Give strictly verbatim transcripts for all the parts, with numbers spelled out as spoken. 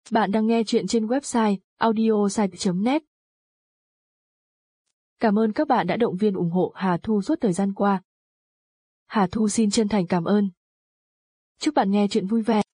Bạn đang nghe chuyện trên website audiosite chấm net. Cảm ơn các bạn đã động viên ủng hộ Hà Thu suốt thời gian qua. Hà Thu xin chân thành cảm ơn. Chúc bạn nghe chuyện vui vẻ.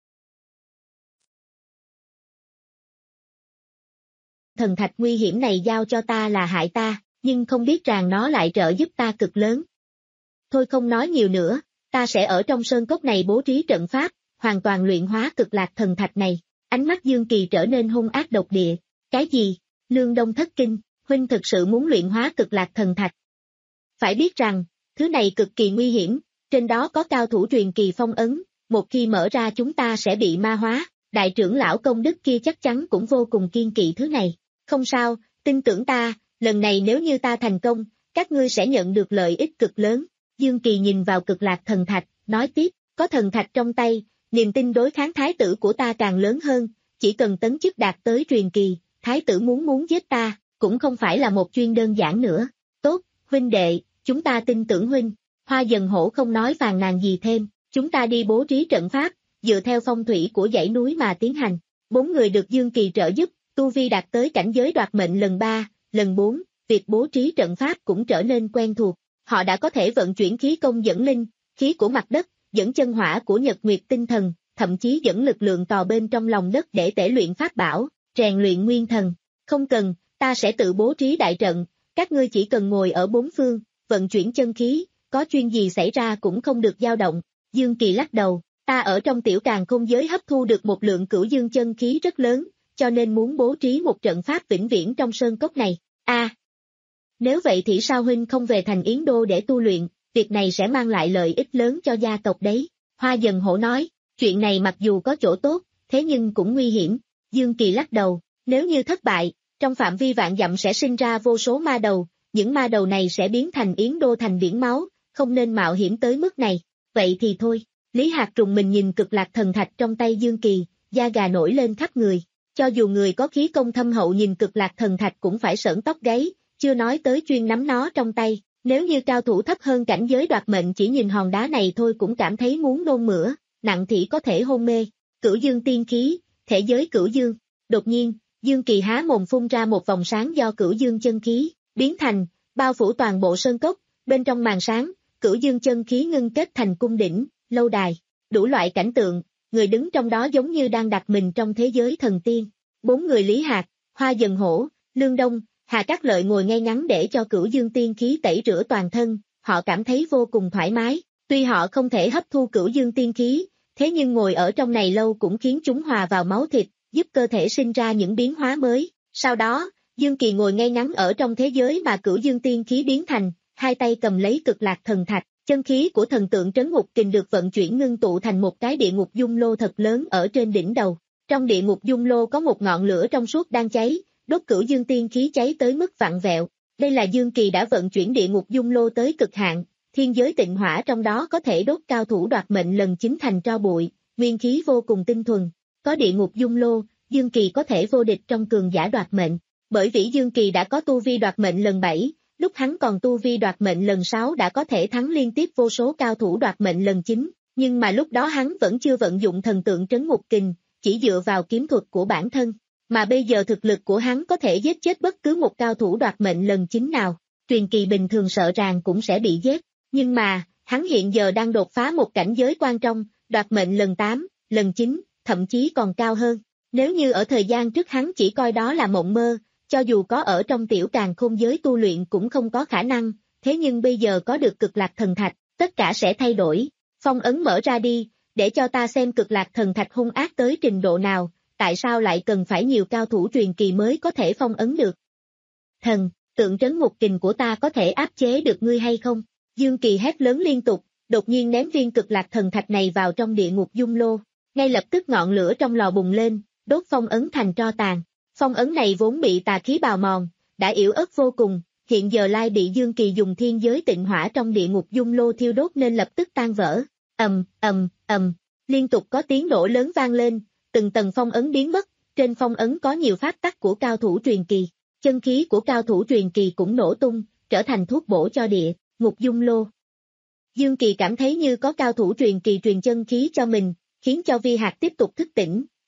Thần thạch nguy hiểm này giao cho ta là hại ta, nhưng không biết rằng nó lại trợ giúp ta cực lớn. Thôi không nói nhiều nữa, ta sẽ ở trong sơn cốc này bố trí trận pháp, hoàn toàn luyện hóa cực lạc thần thạch này. Ánh mắt Dương Kỳ trở nên hung ác độc địa. Cái gì? Lương Đông thất kinh, huynh thực sự muốn luyện hóa cực lạc thần thạch? Phải biết rằng, thứ này cực kỳ nguy hiểm, trên đó có cao thủ truyền kỳ phong ấn, một khi mở ra chúng ta sẽ bị ma hóa. Đại trưởng lão công đức kia chắc chắn cũng vô cùng kiên kỵ thứ này. Không sao, tin tưởng ta, lần này nếu như ta thành công, các ngươi sẽ nhận được lợi ích cực lớn. Dương Kỳ nhìn vào cực lạc thần thạch, nói tiếp, có thần thạch trong tay, niềm tin đối kháng thái tử của ta càng lớn hơn, chỉ cần tấn chức đạt tới truyền kỳ, thái tử muốn muốn giết ta, cũng không phải là một chuyện đơn giản nữa. Tốt, huynh đệ, chúng ta tin tưởng huynh. Hoa Dần Hổ không nói phàn nàn gì thêm, chúng ta đi bố trí trận pháp, dựa theo phong thủy của dãy núi mà tiến hành. Bốn người được Dương Kỳ trợ giúp, tu vi đạt tới cảnh giới đoạt mệnh lần ba, lần bốn, việc bố trí trận pháp cũng trở nên quen thuộc. Họ đã có thể vận chuyển khí công dẫn linh, khí của mặt đất, dẫn chân hỏa của nhật nguyệt tinh thần, thậm chí dẫn lực lượng tò bên trong lòng đất để tể luyện pháp bảo, rèn luyện nguyên thần. Không cần, ta sẽ tự bố trí đại trận, các ngươi chỉ cần ngồi ở bốn phương, vận chuyển chân khí, có chuyện gì xảy ra cũng không được dao động. Dương Kỳ lắc đầu, ta ở trong tiểu càn khôn giới hấp thu được một lượng cửu dương chân khí rất lớn, cho nên muốn bố trí một trận pháp vĩnh viễn trong sơn cốc này. A, à, nếu vậy thì sao huynh không về thành Yến Đô để tu luyện, việc này sẽ mang lại lợi ích lớn cho gia tộc đấy. Hoa Dần Hổ nói, chuyện này mặc dù có chỗ tốt, thế nhưng cũng nguy hiểm. Dương Kỳ lắc đầu, nếu như thất bại, trong phạm vi vạn dặm sẽ sinh ra vô số ma đầu, những ma đầu này sẽ biến thành Yến Đô thành biển máu, không nên mạo hiểm tới mức này. Vậy thì thôi. Lý Hạc trùng mình nhìn cực lạc thần thạch trong tay Dương Kỳ, da gà nổi lên khắp người. Cho dù người có khí công thâm hậu nhìn cực lạc thần thạch cũng phải sởn tóc gáy, chưa nói tới chuyên nắm nó trong tay. Nếu như cao thủ thấp hơn cảnh giới đoạt mệnh chỉ nhìn hòn đá này thôi cũng cảm thấy muốn nôn mửa, nặng thì có thể hôn mê. Cửu dương tiên khí, thể giới cửu dương. Đột nhiên, Dương Kỳ há mồm phun ra một vòng sáng do cửu dương chân khí biến thành, bao phủ toàn bộ sơn cốc. Bên trong màn sáng, cửu dương chân khí ngưng kết thành cung đỉnh, lâu đài, đủ loại cảnh tượng, người đứng trong đó giống như đang đặt mình trong thế giới thần tiên. Bốn người Lý Hạc, Hoa Dần Hổ, Lương Đông, Hà Cát Lợi ngồi ngay ngắn để cho cửu dương tiên khí tẩy rửa toàn thân, họ cảm thấy vô cùng thoải mái. Tuy họ không thể hấp thu cửu dương tiên khí, thế nhưng ngồi ở trong này lâu cũng khiến chúng hòa vào máu thịt, giúp cơ thể sinh ra những biến hóa mới. Sau đó, Dương Kỳ ngồi ngay ngắn ở trong thế giới mà cửu dương tiên khí biến thành, hai tay cầm lấy cực lạc thần thạch. Chân khí của thần tượng trấn ngục kình được vận chuyển ngưng tụ thành một cái địa ngục dung lô thật lớn ở trên đỉnh đầu. Trong địa ngục dung lô có một ngọn lửa trong suốt đang cháy, đốt cửu dương tiên khí cháy tới mức vặn vẹo. Đây là Dương Kỳ đã vận chuyển địa ngục dung lô tới cực hạn, thiên giới tịnh hỏa trong đó có thể đốt cao thủ đoạt mệnh lần chín thành tro bụi, nguyên khí vô cùng tinh thuần. Có địa ngục dung lô, Dương Kỳ có thể vô địch trong cường giả đoạt mệnh. Bởi vì Dương Kỳ đã có tu vi đoạt mệnh lần bảy, lúc hắn còn tu vi đoạt mệnh lần sáu đã có thể thắng liên tiếp vô số cao thủ đoạt mệnh lần chín, nhưng mà lúc đó hắn vẫn chưa vận dụng thần tượng trấn ngục kình, chỉ dựa vào kiếm thuật của bản thân. Mà bây giờ thực lực của hắn có thể giết chết bất cứ một cao thủ đoạt mệnh lần chín nào, truyền kỳ bình thường sợ rằng cũng sẽ bị giết, nhưng mà, hắn hiện giờ đang đột phá một cảnh giới quan trọng, đoạt mệnh lần tám, lần chín, thậm chí còn cao hơn. Nếu như ở thời gian trước hắn chỉ coi đó là mộng mơ, cho dù có ở trong tiểu càn khôn giới tu luyện cũng không có khả năng, thế nhưng bây giờ có được cực lạc thần thạch, tất cả sẽ thay đổi. Phong ấn mở ra đi, để cho ta xem cực lạc thần thạch hung ác tới trình độ nào, tại sao lại cần phải nhiều cao thủ truyền kỳ mới có thể phong ấn được. Thần, tượng trấn ngục kình của ta có thể áp chế được ngươi hay không? Dương Kỳ hét lớn liên tục, đột nhiên ném viên cực lạc thần thạch này vào trong địa ngục dung lô, ngay lập tức ngọn lửa trong lò bùng lên, đốt phong ấn thành tro tàn. Phong ấn này vốn bị tà khí bào mòn, đã yếu ớt vô cùng, hiện giờ lai bị Dương Kỳ dùng thiên giới tịnh hỏa trong địa ngục dung lô thiêu đốt nên lập tức tan vỡ. Ầm, ầm, ầm, liên tục có tiếng nổ lớn vang lên, từng tầng phong ấn biến mất, trên phong ấn có nhiều pháp tắc của cao thủ truyền kỳ, chân khí của cao thủ truyền kỳ cũng nổ tung, trở thành thuốc bổ cho địa ngục dung lô. Dương Kỳ cảm thấy như có cao thủ truyền kỳ truyền chân khí cho mình, khiến cho Vi Hạc tiếp tục thức tỉnh,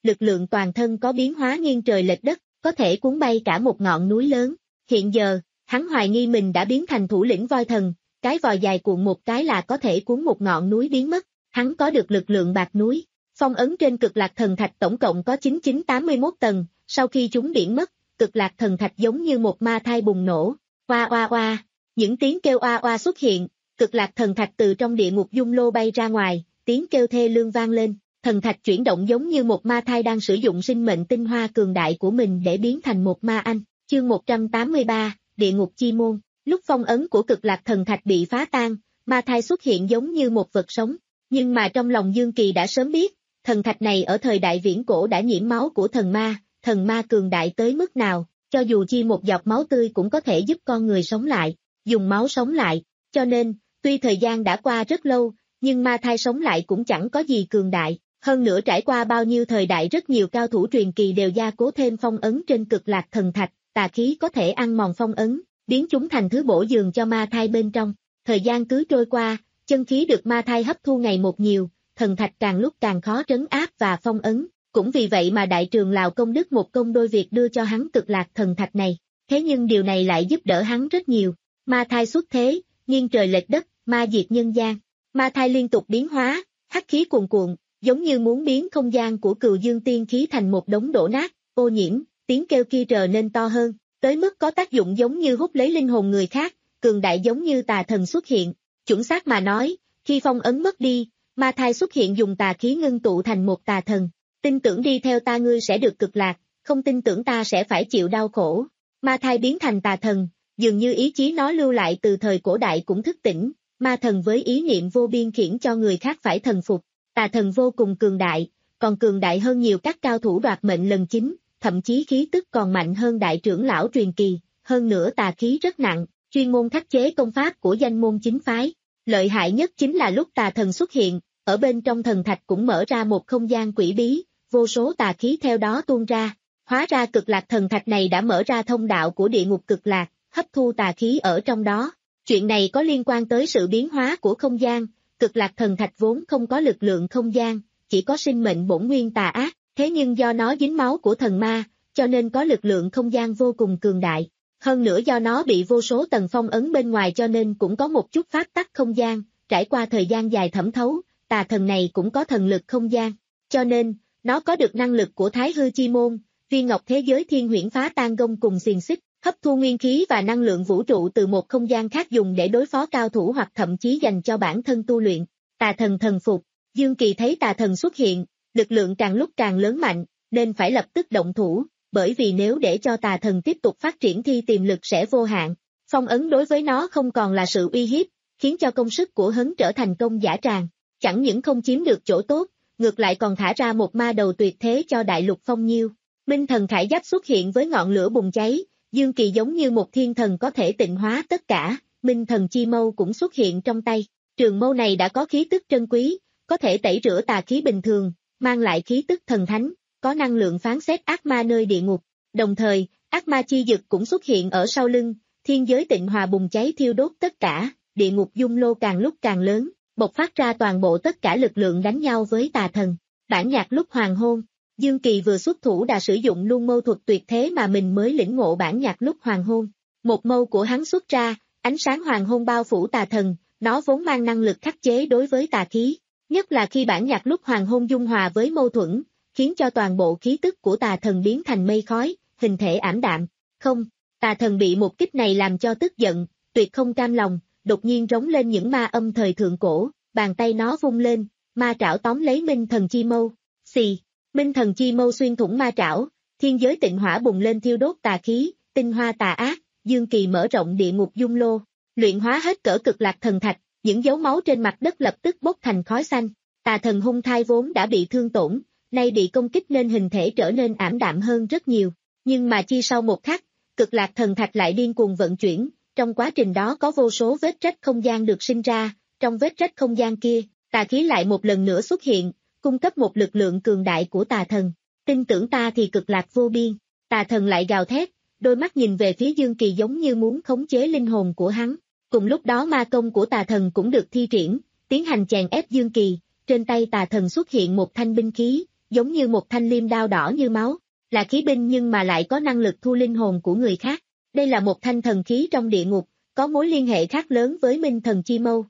lực lượng toàn thân có biến hóa nghiêng trời lệch đất, có thể cuốn bay cả một ngọn núi lớn. Hiện giờ, hắn hoài nghi mình đã biến thành thủ lĩnh voi thần, cái vòi dài cuộn một cái là có thể cuốn một ngọn núi biến mất, hắn có được lực lượng bạc núi. Phong ấn trên cực lạc thần thạch tổng cộng có chín chín tám mươi mốt tầng, sau khi chúng biến mất, cực lạc thần thạch giống như một ma thai bùng nổ, oa oa oa, những tiếng kêu oa oa xuất hiện, cực lạc thần thạch từ trong địa ngục dung lô bay ra ngoài, tiếng kêu thê lương vang lên, thần thạch chuyển động giống như một ma thai đang sử dụng sinh mệnh tinh hoa cường đại của mình để biến thành một ma anh. Chương một trăm tám mươi ba, Địa ngục chi môn. Lúc phong ấn của cực lạc thần thạch bị phá tan, ma thai xuất hiện giống như một vật sống, nhưng mà trong lòng Dương Kỳ đã sớm biết, thần thạch này ở thời đại viễn cổ đã nhiễm máu của thần ma, thần ma cường đại tới mức nào, cho dù chi một giọt máu tươi cũng có thể giúp con người sống lại, dùng máu sống lại, cho nên, tuy thời gian đã qua rất lâu, nhưng ma thai sống lại cũng chẳng có gì cường đại, hơn nữa trải qua bao nhiêu thời đại rất nhiều cao thủ truyền kỳ đều gia cố thêm phong ấn trên cực lạc thần thạch, tà khí có thể ăn mòn phong ấn, biến chúng thành thứ bổ dường cho ma thai bên trong, thời gian cứ trôi qua, chân khí được ma thai hấp thu ngày một nhiều, thần thạch càng lúc càng khó trấn áp và phong ấn, cũng vì vậy mà đại trường Lào công đức một công đôi việc đưa cho hắn cực lạc thần thạch này, thế nhưng điều này lại giúp đỡ hắn rất nhiều, ma thai xuất thế, nghiêng trời lệch đất, ma diệt nhân gian, ma thai liên tục biến hóa, hắc khí cuồn cuộn, giống như muốn biến không gian của Cừu Dương tiên khí thành một đống đổ nát, ô nhiễm, tiếng kêu kia trở nên to hơn, tới mức có tác dụng giống như hút lấy linh hồn người khác, cường đại giống như tà thần xuất hiện, chuẩn xác mà nói, khi phong ấn mất đi, ma thai xuất hiện dùng tà khí ngưng tụ thành một tà thần, tin tưởng đi theo ta ngươi sẽ được cực lạc, không tin tưởng ta sẽ phải chịu đau khổ, ma thai biến thành tà thần, dường như ý chí nó lưu lại từ thời cổ đại cũng thức tỉnh, ma thần với ý niệm vô biên khiển cho người khác phải thần phục, tà thần vô cùng cường đại, còn cường đại hơn nhiều các cao thủ đoạt mệnh lần chính, thậm chí khí tức còn mạnh hơn đại trưởng lão truyền kỳ, hơn nữa tà khí rất nặng, chuyên môn khắc chế công pháp của danh môn chính phái. Lợi hại nhất chính là lúc tà thần xuất hiện, ở bên trong thần thạch cũng mở ra một không gian quỷ bí, vô số tà khí theo đó tuôn ra. Hóa ra cực lạc thần thạch này đã mở ra thông đạo của địa ngục cực lạc, hấp thu tà khí ở trong đó. Chuyện này có liên quan tới sự biến hóa của không gian, cực lạc thần thạch vốn không có lực lượng không gian, chỉ có sinh mệnh bổn nguyên tà ác, thế nhưng do nó dính máu của thần ma, cho nên có lực lượng không gian vô cùng cường đại. Hơn nữa do nó bị vô số tầng phong ấn bên ngoài cho nên cũng có một chút pháp tắc không gian, trải qua thời gian dài thẩm thấu, tà thần này cũng có thần lực không gian, cho nên, nó có được năng lực của Thái Hư Chi Môn, viên ngọc thế giới thiên huyễn phá tan gông cùng xiềng xích, hấp thu nguyên khí và năng lượng vũ trụ từ một không gian khác dùng để đối phó cao thủ hoặc thậm chí dành cho bản thân tu luyện. Tà thần thần phục, Dương Kỳ thấy tà thần xuất hiện, lực lượng càng lúc càng lớn mạnh, nên phải lập tức động thủ, bởi vì nếu để cho tà thần tiếp tục phát triển thì tiềm lực sẽ vô hạn. Phong ấn đối với nó không còn là sự uy hiếp, khiến cho công sức của hắn trở thành công dã tràng, chẳng những không chiếm được chỗ tốt, ngược lại còn thả ra một ma đầu tuyệt thế cho đại lục phong nhiêu. Minh thần khải giáp xuất hiện với ngọn lửa bùng cháy, Dương Kỳ giống như một thiên thần có thể tịnh hóa tất cả, Minh thần chi mâu cũng xuất hiện trong tay. Trường mâu này đã có khí tức trân quý, có thể tẩy rửa tà khí bình thường, mang lại khí tức thần thánh, có năng lượng phán xét ác ma nơi địa ngục. Đồng thời, ác ma chi dực cũng xuất hiện ở sau lưng, thiên giới tịnh hòa bùng cháy thiêu đốt tất cả, địa ngục dung lô càng lúc càng lớn, bộc phát ra toàn bộ tất cả lực lượng đánh nhau với tà thần. Bản nhạc lúc hoàng hôn, Dương Kỳ vừa xuất thủ đã sử dụng luôn mâu thuật tuyệt thế mà mình mới lĩnh ngộ bản nhạc lúc hoàng hôn. Một mâu của hắn xuất ra, ánh sáng hoàng hôn bao phủ tà thần, nó vốn mang năng lực khắc chế đối với tà khí, nhất là khi bản nhạc lúc hoàng hôn dung hòa với mâu thuẫn, khiến cho toàn bộ khí tức của tà thần biến thành mây khói, hình thể ảm đạm. Không, tà thần bị một kích này làm cho tức giận, tuyệt không cam lòng, đột nhiên rống lên những ma âm thời thượng cổ, bàn tay nó vung lên, ma trảo tóm lấy Minh thần chi mâu, xì, Minh thần chi mâu xuyên thủng ma trảo, thiên giới tịnh hỏa bùng lên thiêu đốt tà khí, tinh hoa tà ác, Dương Kỳ mở rộng địa ngục dung lô, luyện hóa hết cỡ cực lạc thần thạch, những dấu máu trên mặt đất lập tức bốc thành khói xanh, tà thần hung thai vốn đã bị thương tổn, nay bị công kích nên hình thể trở nên ảm đạm hơn rất nhiều, nhưng mà chi sau một khắc, cực lạc thần thạch lại điên cuồng vận chuyển, trong quá trình đó có vô số vết rách không gian được sinh ra, trong vết rách không gian kia, tà khí lại một lần nữa xuất hiện, cung cấp một lực lượng cường đại của tà thần, tin tưởng ta thì cực lạc vô biên, tà thần lại gào thét, đôi mắt nhìn về phía Dương Kỳ giống như muốn khống chế linh hồn của hắn, cùng lúc đó ma công của tà thần cũng được thi triển, tiến hành chèn ép Dương Kỳ, trên tay tà thần xuất hiện một thanh binh khí, giống như một thanh liêm đao đỏ như máu, là khí binh nhưng mà lại có năng lực thu linh hồn của người khác. Đây là một thanh thần khí trong địa ngục, có mối liên hệ khác lớn với minh thần chi mâu.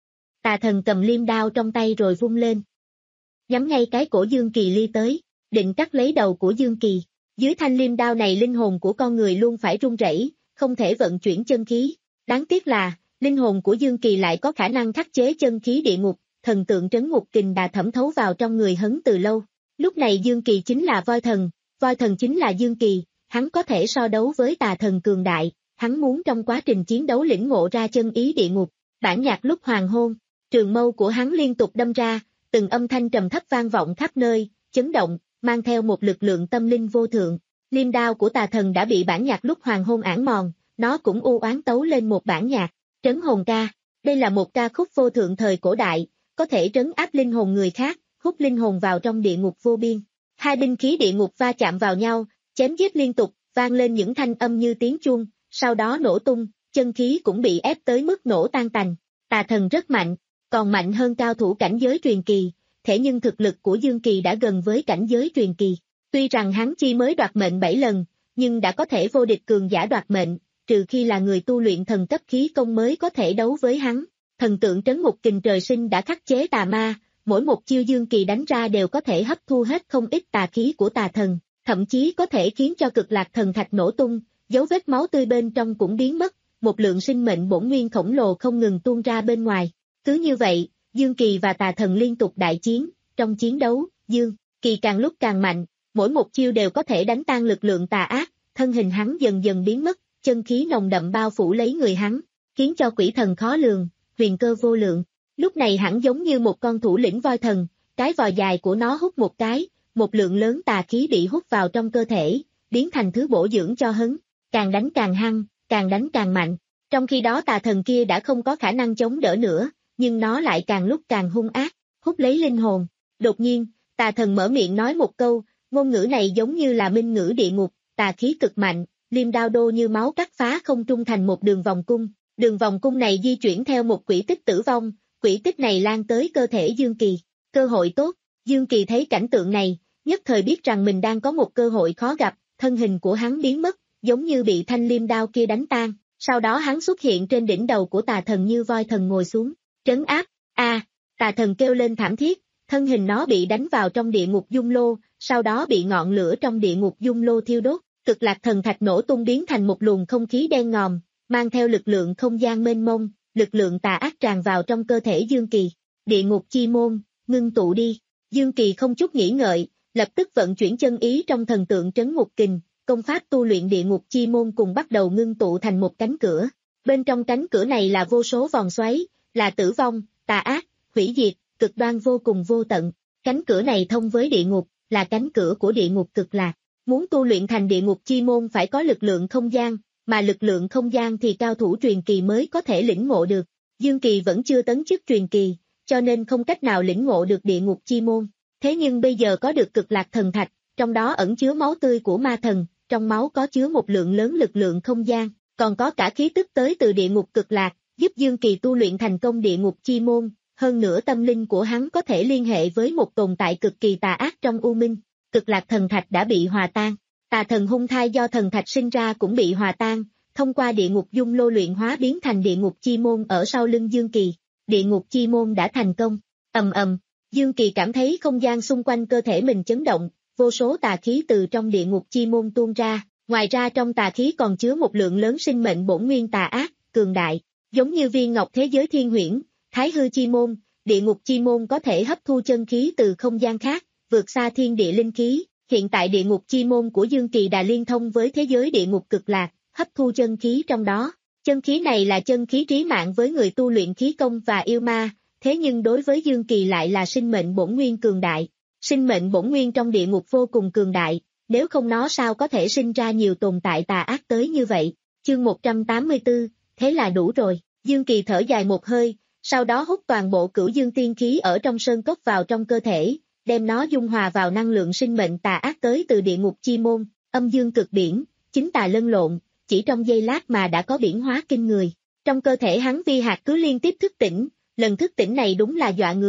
Tà thần cầm liêm đao trong tay rồi vung lên, nhắm ngay cái cổ Dương Kỳ Ly tới, định cắt lấy đầu của Dương Kỳ. Dưới thanh liêm đao này linh hồn của con người luôn phải run rẩy, không thể vận chuyển chân khí. Đáng tiếc là, linh hồn của Dương Kỳ lại có khả năng khắc chế chân khí địa ngục, thần tượng trấn ngục kình đã thẩm thấu vào trong người hắn từ lâu. Lúc này Dương Kỳ chính là voi thần, voi thần chính là Dương Kỳ, hắn có thể so đấu với tà thần cường đại, hắn muốn trong quá trình chiến đấu lĩnh ngộ ra chân ý địa ngục. Bản nhạc lúc hoàng hôn, trường mâu của hắn liên tục đâm ra, từng âm thanh trầm thấp vang vọng khắp nơi, chấn động, mang theo một lực lượng tâm linh vô thượng. Liêm đao của tà thần đã bị bản nhạc lúc hoàng hôn ảng mòn, nó cũng u oán tấu lên một bản nhạc, trấn hồn ca. Đây là một ca khúc vô thượng thời cổ đại, có thể trấn áp linh hồn người khác, hút linh hồn vào trong địa ngục vô biên. Hai binh khí địa ngục va chạm vào nhau, chém giết liên tục, vang lên những thanh âm như tiếng chuông, sau đó nổ tung, chân khí cũng bị ép tới mức nổ tan tành. Tà thần rất mạnh, còn mạnh hơn cao thủ cảnh giới truyền kỳ, thế nhưng thực lực của Dương Kỳ đã gần với cảnh giới truyền kỳ. Tuy rằng hắn chi mới đoạt mệnh bảy lần, nhưng đã có thể vô địch cường giả đoạt mệnh, trừ khi là người tu luyện thần cấp khí công mới có thể đấu với hắn. Thần tượng trấn ngục kình trời sinh đã khắc chế tà ma, mỗi một chiêu Dương Kỳ đánh ra đều có thể hấp thu hết không ít tà khí của tà thần, thậm chí có thể khiến cho cực lạc thần thạch nổ tung, dấu vết máu tươi bên trong cũng biến mất, một lượng sinh mệnh bổn nguyên khổng lồ không ngừng tuôn ra bên ngoài. Cứ như vậy, Dương Kỳ và tà thần liên tục đại chiến, trong chiến đấu, Dương Kỳ càng lúc càng mạnh, mỗi một chiêu đều có thể đánh tan lực lượng tà ác, thân hình hắn dần dần biến mất, chân khí nồng đậm bao phủ lấy người hắn, khiến cho quỷ thần khó lường, huyền cơ vô lượng. Lúc này hắn giống như một con thủ lĩnh voi thần, cái vòi dài của nó hút một cái, một lượng lớn tà khí bị hút vào trong cơ thể, biến thành thứ bổ dưỡng cho hắn, càng đánh càng hăng, càng đánh càng mạnh. Trong khi đó tà thần kia đã không có khả năng chống đỡ nữa, nhưng nó lại càng lúc càng hung ác, hút lấy linh hồn. Đột nhiên, tà thần mở miệng nói một câu, ngôn ngữ này giống như là minh ngữ địa ngục, tà khí cực mạnh, liêm đao đô như máu cắt phá không trung thành một đường vòng cung. Đường vòng cung này di chuyển theo một quỹ tích tử vong, quỹ tích này lan tới cơ thể Dương Kỳ. Cơ hội tốt, Dương Kỳ thấy cảnh tượng này, nhất thời biết rằng mình đang có một cơ hội khó gặp, thân hình của hắn biến mất, giống như bị thanh liêm đao kia đánh tan. Sau đó hắn xuất hiện trên đỉnh đầu của tà thần như voi thần ngồi xuống, trấn áp. A, à, tà thần kêu lên thảm thiết, thân hình nó bị đánh vào trong địa ngục dung lô, sau đó bị ngọn lửa trong địa ngục dung lô thiêu đốt, cực lạc thần thạch nổ tung biến thành một luồng không khí đen ngòm, mang theo lực lượng không gian mênh mông, lực lượng tà ác tràn vào trong cơ thể Dương Kỳ. Địa ngục chi môn, ngưng tụ đi. Dương Kỳ không chút nghĩ ngợi, lập tức vận chuyển chân ý trong thần tượng trấn ngục kình, công pháp tu luyện địa ngục chi môn cùng bắt đầu ngưng tụ thành một cánh cửa. Bên trong cánh cửa này là vô số vòng xoáy, là tử vong, tà ác, hủy diệt, cực đoan vô cùng vô tận. Cánh cửa này thông với địa ngục, là cánh cửa của địa ngục cực lạc. Muốn tu luyện thành địa ngục chi môn phải có lực lượng không gian, mà lực lượng không gian thì cao thủ truyền kỳ mới có thể lĩnh ngộ được. Dương Kỳ vẫn chưa tấn chức truyền kỳ, cho nên không cách nào lĩnh ngộ được địa ngục chi môn. Thế nhưng bây giờ có được cực lạc thần thạch, trong đó ẩn chứa máu tươi của ma thần, trong máu có chứa một lượng lớn lực lượng không gian, còn có cả khí tức tới từ địa ngục cực lạc, giúp Dương Kỳ tu luyện thành công địa ngục chi môn. Hơn nữa tâm linh của hắn có thể liên hệ với một tồn tại cực kỳ tà ác trong u minh. Cực lạc thần thạch đã bị hòa tan, tà thần hung thai do thần thạch sinh ra cũng bị hòa tan, thông qua địa ngục dung lô luyện hóa biến thành địa ngục chi môn ở sau lưng Dương Kỳ. Địa ngục chi môn đã thành công. Ầm ầm, Dương Kỳ cảm thấy không gian xung quanh cơ thể mình chấn động, vô số tà khí từ trong địa ngục chi môn tuôn ra, ngoài ra trong tà khí còn chứa một lượng lớn sinh mệnh bổn nguyên tà ác, cường đại, giống như viên ngọc thế giới thiên huyễn, thái hư chi môn, địa ngục chi môn có thể hấp thu chân khí từ không gian khác, vượt xa thiên địa linh khí. Hiện tại địa ngục chi môn của Dương Kỳ đã liên thông với thế giới địa ngục cực lạc, hấp thu chân khí trong đó. Chân khí này là chân khí trí mạng với người tu luyện khí công và yêu ma, thế nhưng đối với Dương Kỳ lại là sinh mệnh bổn nguyên cường đại. Sinh mệnh bổn nguyên trong địa ngục vô cùng cường đại, nếu không nó sao có thể sinh ra nhiều tồn tại tà ác tới như vậy. Chương một trăm tám mươi tư, thế là đủ rồi. Dương Kỳ thở dài một hơi, sau đó hút toàn bộ cửu dương tiên khí ở trong sơn cốc vào trong cơ thể, đem nó dung hòa vào năng lượng sinh mệnh tà ác tới từ địa ngục chi môn, âm dương cực biển, chính tà lân lộn, chỉ trong giây lát mà đã có biển hóa kinh người. Trong cơ thể hắn vi hạt cứ liên tiếp thức tỉnh, lần thức tỉnh này đúng là dọa người,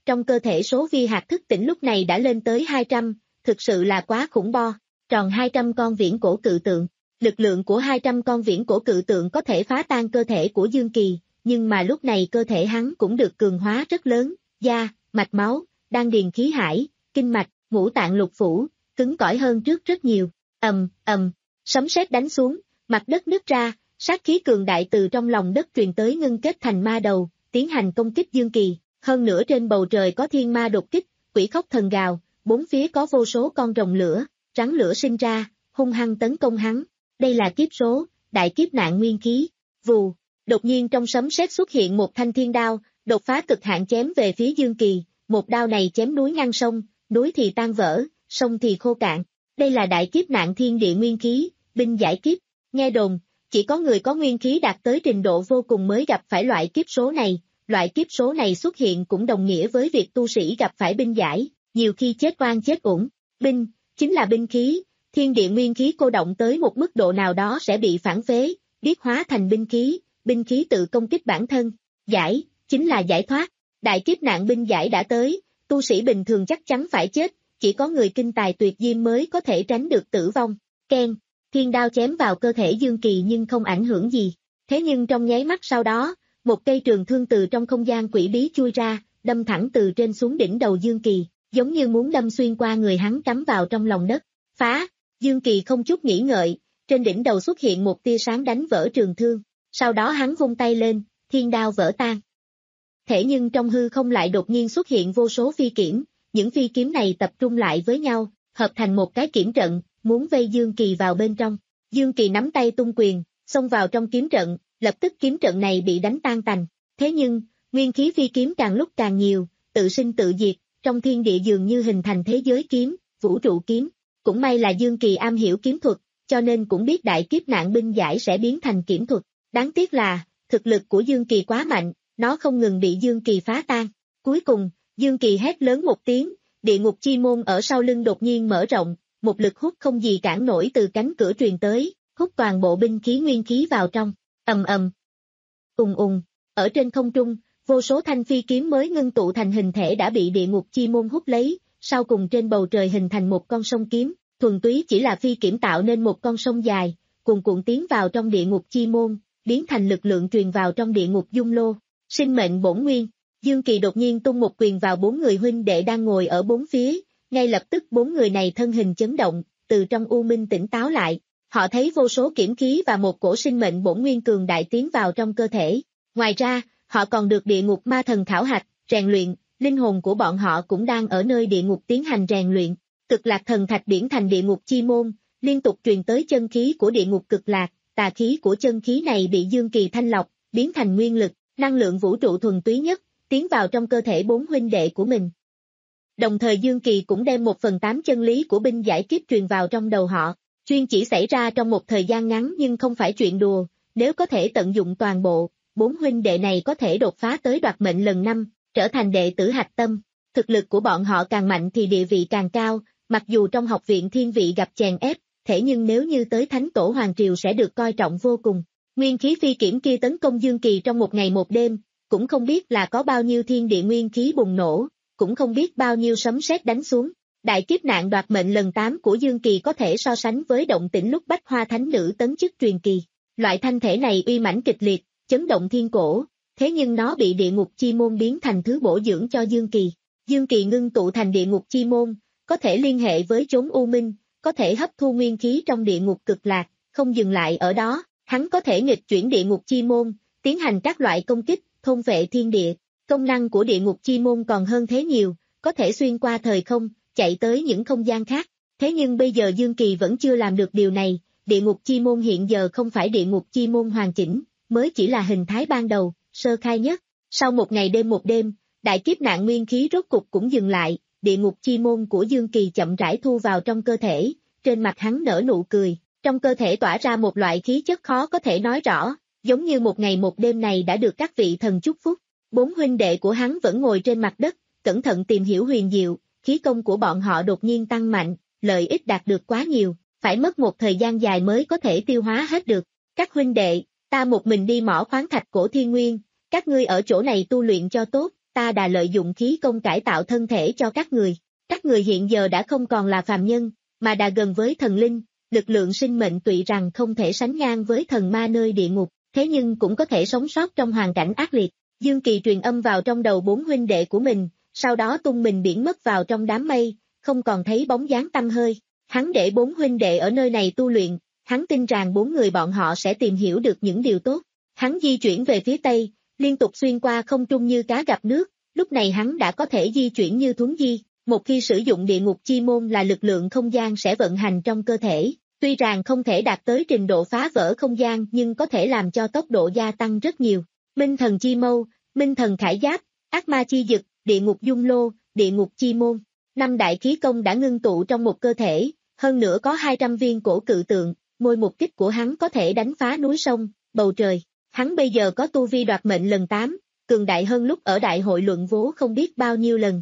trong cơ thể số vi hạt thức tỉnh lúc này đã lên tới hai trăm, thực sự là quá khủng bo, tròn hai trăm con viễn cổ cự tượng. Lực lượng của hai trăm con viễn cổ cự tượng có thể phá tan cơ thể của Dương Kỳ, nhưng mà lúc này cơ thể hắn cũng được cường hóa rất lớn, da, mạch máu, đan điền khí hải, kinh mạch, ngũ tạng lục phủ, cứng cỏi hơn trước rất nhiều. Ầm, ầm, sấm sét đánh xuống, mặt đất nứt ra, sát khí cường đại từ trong lòng đất truyền tới ngưng kết thành ma đầu, tiến hành công kích Dương Kỳ. Hơn nữa trên bầu trời có thiên ma đột kích, quỷ khóc thần gào, bốn phía có vô số con rồng lửa, rắn lửa sinh ra, hung hăng tấn công hắn. Đây là kiếp số, đại kiếp nạn nguyên khí. Vù, đột nhiên trong sấm sét xuất hiện một thanh thiên đao, đột phá cực hạn chém về phía Dương Kỳ, một đao này chém núi ngăn sông, núi thì tan vỡ, sông thì khô cạn. Đây là đại kiếp nạn thiên địa nguyên khí, binh giải kiếp. Nghe đồn, chỉ có người có nguyên khí đạt tới trình độ vô cùng mới gặp phải loại kiếp số này. Loại kiếp số này xuất hiện cũng đồng nghĩa với việc tu sĩ gặp phải binh giải, nhiều khi chết oan chết uổng. Binh, chính là binh khí, thiên địa nguyên khí cô động tới một mức độ nào đó sẽ bị phản phế, biến hóa thành binh khí, binh khí tự công kích bản thân. Giải, chính là giải thoát, đại kiếp nạn binh giải đã tới, tu sĩ bình thường chắc chắn phải chết, chỉ có người kinh tài tuyệt diêm mới có thể tránh được tử vong. Keng, thiên đao chém vào cơ thể Dương Kỳ nhưng không ảnh hưởng gì. Thế nhưng trong nháy mắt sau đó, một cây trường thương từ trong không gian quỷ bí chui ra, đâm thẳng từ trên xuống đỉnh đầu Dương Kỳ, giống như muốn đâm xuyên qua người hắn cắm vào trong lòng đất. Phá, Dương Kỳ không chút nghĩ ngợi, trên đỉnh đầu xuất hiện một tia sáng đánh vỡ trường thương, sau đó hắn vung tay lên, thiên đao vỡ tan. Thế nhưng trong hư không lại đột nhiên xuất hiện vô số phi kiếm, những phi kiếm này tập trung lại với nhau, hợp thành một cái kiếm trận, muốn vây Dương Kỳ vào bên trong. Dương Kỳ nắm tay tung quyền, xông vào trong kiếm trận, lập tức kiếm trận này bị đánh tan tành. Thế nhưng, nguyên khí phi kiếm càng lúc càng nhiều, tự sinh tự diệt, trong thiên địa dường như hình thành thế giới kiếm, vũ trụ kiếm. Cũng may là Dương Kỳ am hiểu kiếm thuật, cho nên cũng biết đại kiếp nạn binh giải sẽ biến thành kiếm thuật. Đáng tiếc là, thực lực của Dương Kỳ quá mạnh, nó không ngừng bị Dương Kỳ phá tan. Cuối cùng, Dương Kỳ hét lớn một tiếng, địa ngục chi môn ở sau lưng đột nhiên mở rộng, một lực hút không gì cản nổi từ cánh cửa truyền tới, hút toàn bộ binh khí nguyên khí vào trong. Ầm ầm, ùng ùng, ở trên không trung, vô số thanh phi kiếm mới ngưng tụ thành hình thể đã bị địa ngục chi môn hút lấy, sau cùng trên bầu trời hình thành một con sông kiếm, thuần túy chỉ là phi kiếm tạo nên một con sông dài, cuồn cuộn tiến vào trong địa ngục chi môn, biến thành lực lượng truyền vào trong địa ngục dung lô. Sinh mệnh bổn nguyên, Dương Kỳ đột nhiên tung một quyền vào bốn người huynh đệ đang ngồi ở bốn phía, ngay lập tức bốn người này thân hình chấn động, từ trong u minh tỉnh táo lại. Họ thấy vô số kiếm khí và một cổ sinh mệnh bổn nguyên cường đại tiến vào trong cơ thể. Ngoài ra, họ còn được địa ngục ma thần khảo hạch, rèn luyện, linh hồn của bọn họ cũng đang ở nơi địa ngục tiến hành rèn luyện. Cực lạc thần thạch biển thành địa ngục chi môn, liên tục truyền tới chân khí của địa ngục cực lạc, tà khí của chân khí này bị Dương Kỳ thanh lọc, biến thành nguyên lực, năng lượng vũ trụ thuần túy nhất, tiến vào trong cơ thể bốn huynh đệ của mình. Đồng thời Dương Kỳ cũng đem một phần tám chân lý của binh giải kiếp truyền vào trong đầu họ. Chuyên chỉ xảy ra trong một thời gian ngắn nhưng không phải chuyện đùa, nếu có thể tận dụng toàn bộ, bốn huynh đệ này có thể đột phá tới đoạt mệnh lần năm, trở thành đệ tử hạch tâm. Thực lực của bọn họ càng mạnh thì địa vị càng cao, mặc dù trong học viện thiên vị gặp chèn ép, thế nhưng nếu như tới thánh tổ hoàng triều sẽ được coi trọng vô cùng. Nguyên khí phi kiểm kia tấn công Dương Kỳ trong một ngày một đêm, cũng không biết là có bao nhiêu thiên địa nguyên khí bùng nổ, cũng không biết bao nhiêu sấm sét đánh xuống. Đại kiếp nạn đoạt mệnh lần tám của Dương Kỳ có thể so sánh với động tĩnh lúc Bách Hoa Thánh Nữ tấn chức truyền kỳ. Loại thanh thể này uy mãnh kịch liệt, chấn động thiên cổ, thế nhưng nó bị địa ngục chi môn biến thành thứ bổ dưỡng cho Dương Kỳ. Dương Kỳ ngưng tụ thành địa ngục chi môn, có thể liên hệ với chốn u minh, có thể hấp thu nguyên khí trong địa ngục cực lạc, không dừng lại ở đó, hắn có thể nghịch chuyển địa ngục chi môn, tiến hành các loại công kích, thôn vệ thiên địa. Công năng của địa ngục chi môn còn hơn thế nhiều, có thể xuyên qua thời không, chạy tới những không gian khác. Thế nhưng bây giờ Dương Kỳ vẫn chưa làm được điều này, địa ngục chi môn hiện giờ không phải địa ngục chi môn hoàn chỉnh, mới chỉ là hình thái ban đầu, sơ khai nhất. Sau một ngày đêm một đêm, đại kiếp nạn nguyên khí rốt cục cũng dừng lại, địa ngục chi môn của Dương Kỳ chậm rãi thu vào trong cơ thể, trên mặt hắn nở nụ cười, trong cơ thể tỏa ra một loại khí chất khó có thể nói rõ, giống như một ngày một đêm này đã được các vị thần chúc phúc. Bốn huynh đệ của hắn vẫn ngồi trên mặt đất, cẩn thận tìm hiểu huyền diệu, khí công của bọn họ đột nhiên tăng mạnh, lợi ích đạt được quá nhiều, phải mất một thời gian dài mới có thể tiêu hóa hết được. Các huynh đệ, ta một mình đi mỏ khoáng thạch cổ thiên nguyên, các ngươi ở chỗ này tu luyện cho tốt, ta đã lợi dụng khí công cải tạo thân thể cho các người. Các người hiện giờ đã không còn là phàm nhân, mà đã gần với thần linh, lực lượng sinh mệnh tuy rằng không thể sánh ngang với thần ma nơi địa ngục, thế nhưng cũng có thể sống sót trong hoàn cảnh ác liệt. Dương Kỳ truyền âm vào trong đầu bốn huynh đệ của mình, sau đó tung mình biển mất vào trong đám mây, không còn thấy bóng dáng tăm hơi. Hắn để bốn huynh đệ ở nơi này tu luyện, hắn tin rằng bốn người bọn họ sẽ tìm hiểu được những điều tốt. Hắn di chuyển về phía tây, liên tục xuyên qua không trung như cá gặp nước, lúc này hắn đã có thể di chuyển như thuấn di. Một khi sử dụng địa ngục chi môn là lực lượng không gian sẽ vận hành trong cơ thể, tuy rằng không thể đạt tới trình độ phá vỡ không gian nhưng có thể làm cho tốc độ gia tăng rất nhiều. Minh thần chi mâu, minh thần khải giáp, ác ma chi dực, địa ngục dung lô, địa ngục chi môn. Năm đại khí công đã ngưng tụ trong một cơ thể, hơn nữa có hai trăm viên cổ cự tượng, mỗi một kích của hắn có thể đánh phá núi sông, bầu trời. Hắn bây giờ có tu vi đoạt mệnh lần tám, cường đại hơn lúc ở đại hội luận vố không biết bao nhiêu lần.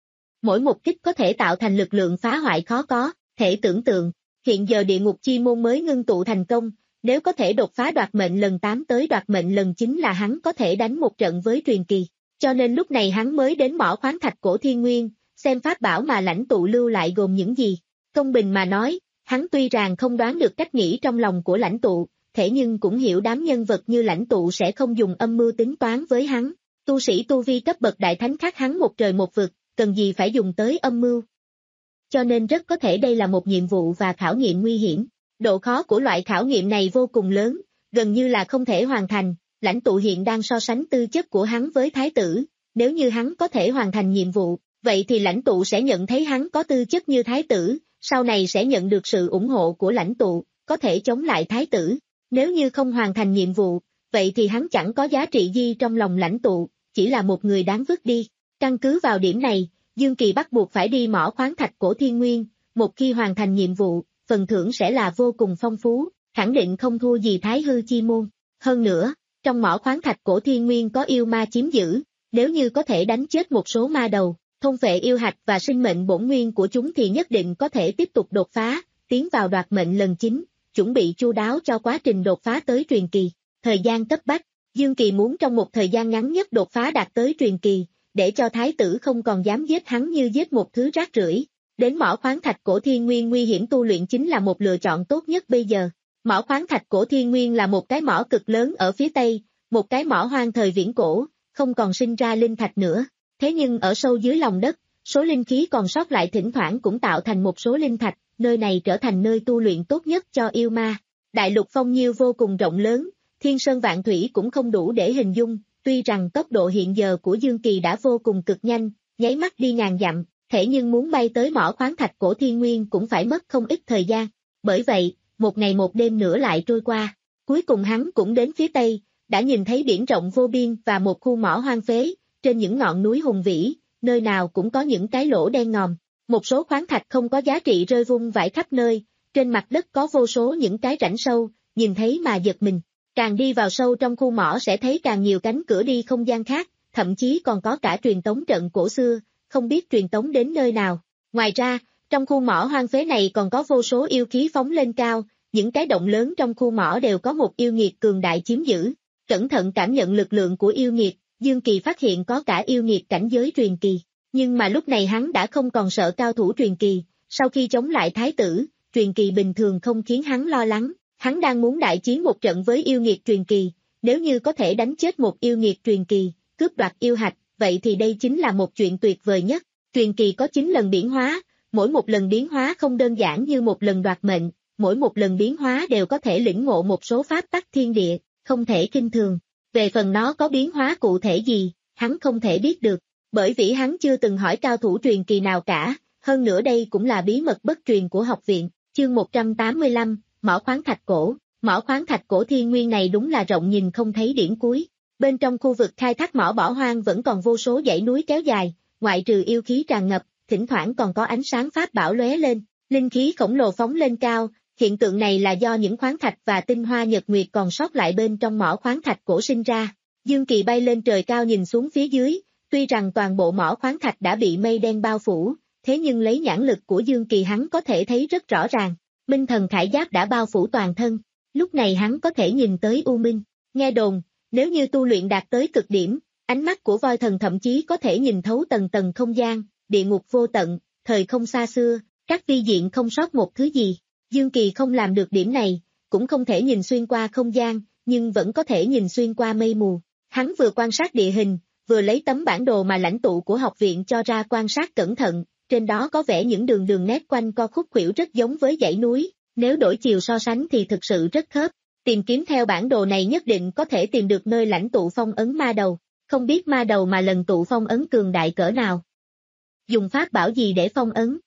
Mỗi một kích có thể tạo thành lực lượng phá hoại khó có thể tưởng tượng. Hiện giờ địa ngục chi môn mới ngưng tụ thành công, nếu có thể đột phá đoạt mệnh lần tám tới đoạt mệnh lần chín là hắn có thể đánh một trận với truyền kỳ. Cho nên lúc này hắn mới đến mỏ khoáng thạch cổ thiên nguyên, xem pháp bảo mà lãnh tụ lưu lại gồm những gì. Công bình mà nói, hắn tuy rằng không đoán được cách nghĩ trong lòng của lãnh tụ, thế nhưng cũng hiểu đám nhân vật như lãnh tụ sẽ không dùng âm mưu tính toán với hắn. Tu sĩ tu vi cấp bậc đại thánh khác hắn một trời một vực, cần gì phải dùng tới âm mưu. Cho nên rất có thể đây là một nhiệm vụ và khảo nghiệm nguy hiểm. Độ khó của loại khảo nghiệm này vô cùng lớn, gần như là không thể hoàn thành. Lãnh tụ hiện đang so sánh tư chất của hắn với thái tử, nếu như hắn có thể hoàn thành nhiệm vụ, vậy thì lãnh tụ sẽ nhận thấy hắn có tư chất như thái tử, sau này sẽ nhận được sự ủng hộ của lãnh tụ, có thể chống lại thái tử. Nếu như không hoàn thành nhiệm vụ, vậy thì hắn chẳng có giá trị gì trong lòng lãnh tụ, chỉ là một người đáng vứt đi. Căn cứ vào điểm này, Dương Kỳ bắt buộc phải đi mỏ khoáng thạch cổ thiên nguyên, một khi hoàn thành nhiệm vụ, phần thưởng sẽ là vô cùng phong phú, khẳng định không thua gì Thái Hư chi môn. Hơn nữa, trong mỏ khoáng thạch cổ thiên nguyên có yêu ma chiếm giữ, nếu như có thể đánh chết một số ma đầu, thôn phệ yêu hạch và sinh mệnh bổn nguyên của chúng thì nhất định có thể tiếp tục đột phá, tiến vào đoạt mệnh lần chín, chuẩn bị chu đáo cho quá trình đột phá tới truyền kỳ. Thời gian cấp bách, Dương Kỳ muốn trong một thời gian ngắn nhất đột phá đạt tới truyền kỳ, để cho thái tử không còn dám giết hắn như giết một thứ rác rưởi. Đến mỏ khoáng thạch cổ thiên nguyên nguy hiểm tu luyện chính là một lựa chọn tốt nhất bây giờ. Mỏ khoáng thạch cổ thiên nguyên là một cái mỏ cực lớn ở phía tây, một cái mỏ hoang thời viễn cổ, không còn sinh ra linh thạch nữa. Thế nhưng ở sâu dưới lòng đất, số linh khí còn sót lại thỉnh thoảng cũng tạo thành một số linh thạch, nơi này trở thành nơi tu luyện tốt nhất cho yêu ma. Đại lục phong nhiêu vô cùng rộng lớn, thiên sơn vạn thủy cũng không đủ để hình dung, tuy rằng tốc độ hiện giờ của Dương Kỳ đã vô cùng cực nhanh, nháy mắt đi ngàn dặm, thế nhưng muốn bay tới mỏ khoáng thạch cổ thiên nguyên cũng phải mất không ít thời gian. Bởi vậy, một ngày một đêm nữa lại trôi qua, cuối cùng hắn cũng đến phía tây, đã nhìn thấy biển rộng vô biên và một khu mỏ hoang phế, trên những ngọn núi hùng vĩ, nơi nào cũng có những cái lỗ đen ngòm, một số khoáng thạch không có giá trị rơi vung vãi khắp nơi, trên mặt đất có vô số những cái rãnh sâu, nhìn thấy mà giật mình. Càng đi vào sâu trong khu mỏ sẽ thấy càng nhiều cánh cửa đi không gian khác, thậm chí còn có cả truyền tống trận cổ xưa, không biết truyền tống đến nơi nào. Ngoài ra, trong khu mỏ hoang phế này còn có vô số yêu khí phóng lên cao, những cái động lớn trong khu mỏ đều có một yêu nghiệt cường đại chiếm giữ. Cẩn thận cảm nhận lực lượng của yêu nghiệt, Dương Kỳ phát hiện có cả yêu nghiệt cảnh giới truyền kỳ. Nhưng mà lúc này hắn đã không còn sợ cao thủ truyền kỳ, sau khi chống lại thái tử, truyền kỳ bình thường không khiến hắn lo lắng. Hắn đang muốn đại chiến một trận với yêu nghiệt truyền kỳ, nếu như có thể đánh chết một yêu nghiệt truyền kỳ, cướp đoạt yêu hạch, vậy thì đây chính là một chuyện tuyệt vời nhất. Truyền kỳ có chín lần biến hóa, mỗi một lần biến hóa không đơn giản như một lần đoạt mệnh, mỗi một lần biến hóa đều có thể lĩnh ngộ một số pháp tắc thiên địa, không thể kinh thường. Về phần nó có biến hóa cụ thể gì, hắn không thể biết được, bởi vì hắn chưa từng hỏi cao thủ truyền kỳ nào cả, hơn nữa đây cũng là bí mật bất truyền của học viện. Chương một trăm tám mươi lăm, mỏ khoáng thạch cổ. Mỏ khoáng thạch cổ thiên nguyên này đúng là rộng nhìn không thấy điểm cuối. Bên trong khu vực khai thác mỏ bỏ hoang vẫn còn vô số dãy núi kéo dài, ngoại trừ yêu khí tràn ngập, thỉnh thoảng còn có ánh sáng pháp bảo lóe lên, linh khí khổng lồ phóng lên cao. Hiện tượng này là do những khoáng thạch và tinh hoa nhật nguyệt còn sót lại bên trong mỏ khoáng thạch cổ sinh ra. Dương Kỳ bay lên trời cao nhìn xuống phía dưới, tuy rằng toàn bộ mỏ khoáng thạch đã bị mây đen bao phủ, thế nhưng lấy nhãn lực của Dương Kỳ hắn có thể thấy rất rõ ràng, minh thần khải giáp đã bao phủ toàn thân. Lúc này hắn có thể nhìn tới U Minh. Nghe đồn, nếu như tu luyện đạt tới cực điểm, Ánh mắt của voi thần thậm chí có thể nhìn thấu tầng tầng không gian, địa ngục vô tận, thời không xa xưa, các vi diện không sót một thứ gì. Dương Kỳ không làm được điểm này, cũng không thể nhìn xuyên qua không gian, nhưng vẫn có thể nhìn xuyên qua mây mù. Hắn vừa quan sát địa hình, vừa lấy tấm bản đồ mà lãnh tụ của học viện cho ra quan sát cẩn thận, trên đó có vẽ những đường đường nét quanh co khúc khuỷu rất giống với dãy núi, nếu đổi chiều so sánh thì thực sự rất khớp. Tìm kiếm theo bản đồ này nhất định có thể tìm được nơi lãnh tụ phong ấn ma đầu, không biết ma đầu mà lần tụ phong ấn cường đại cỡ nào. Dùng pháp bảo gì để phong ấn?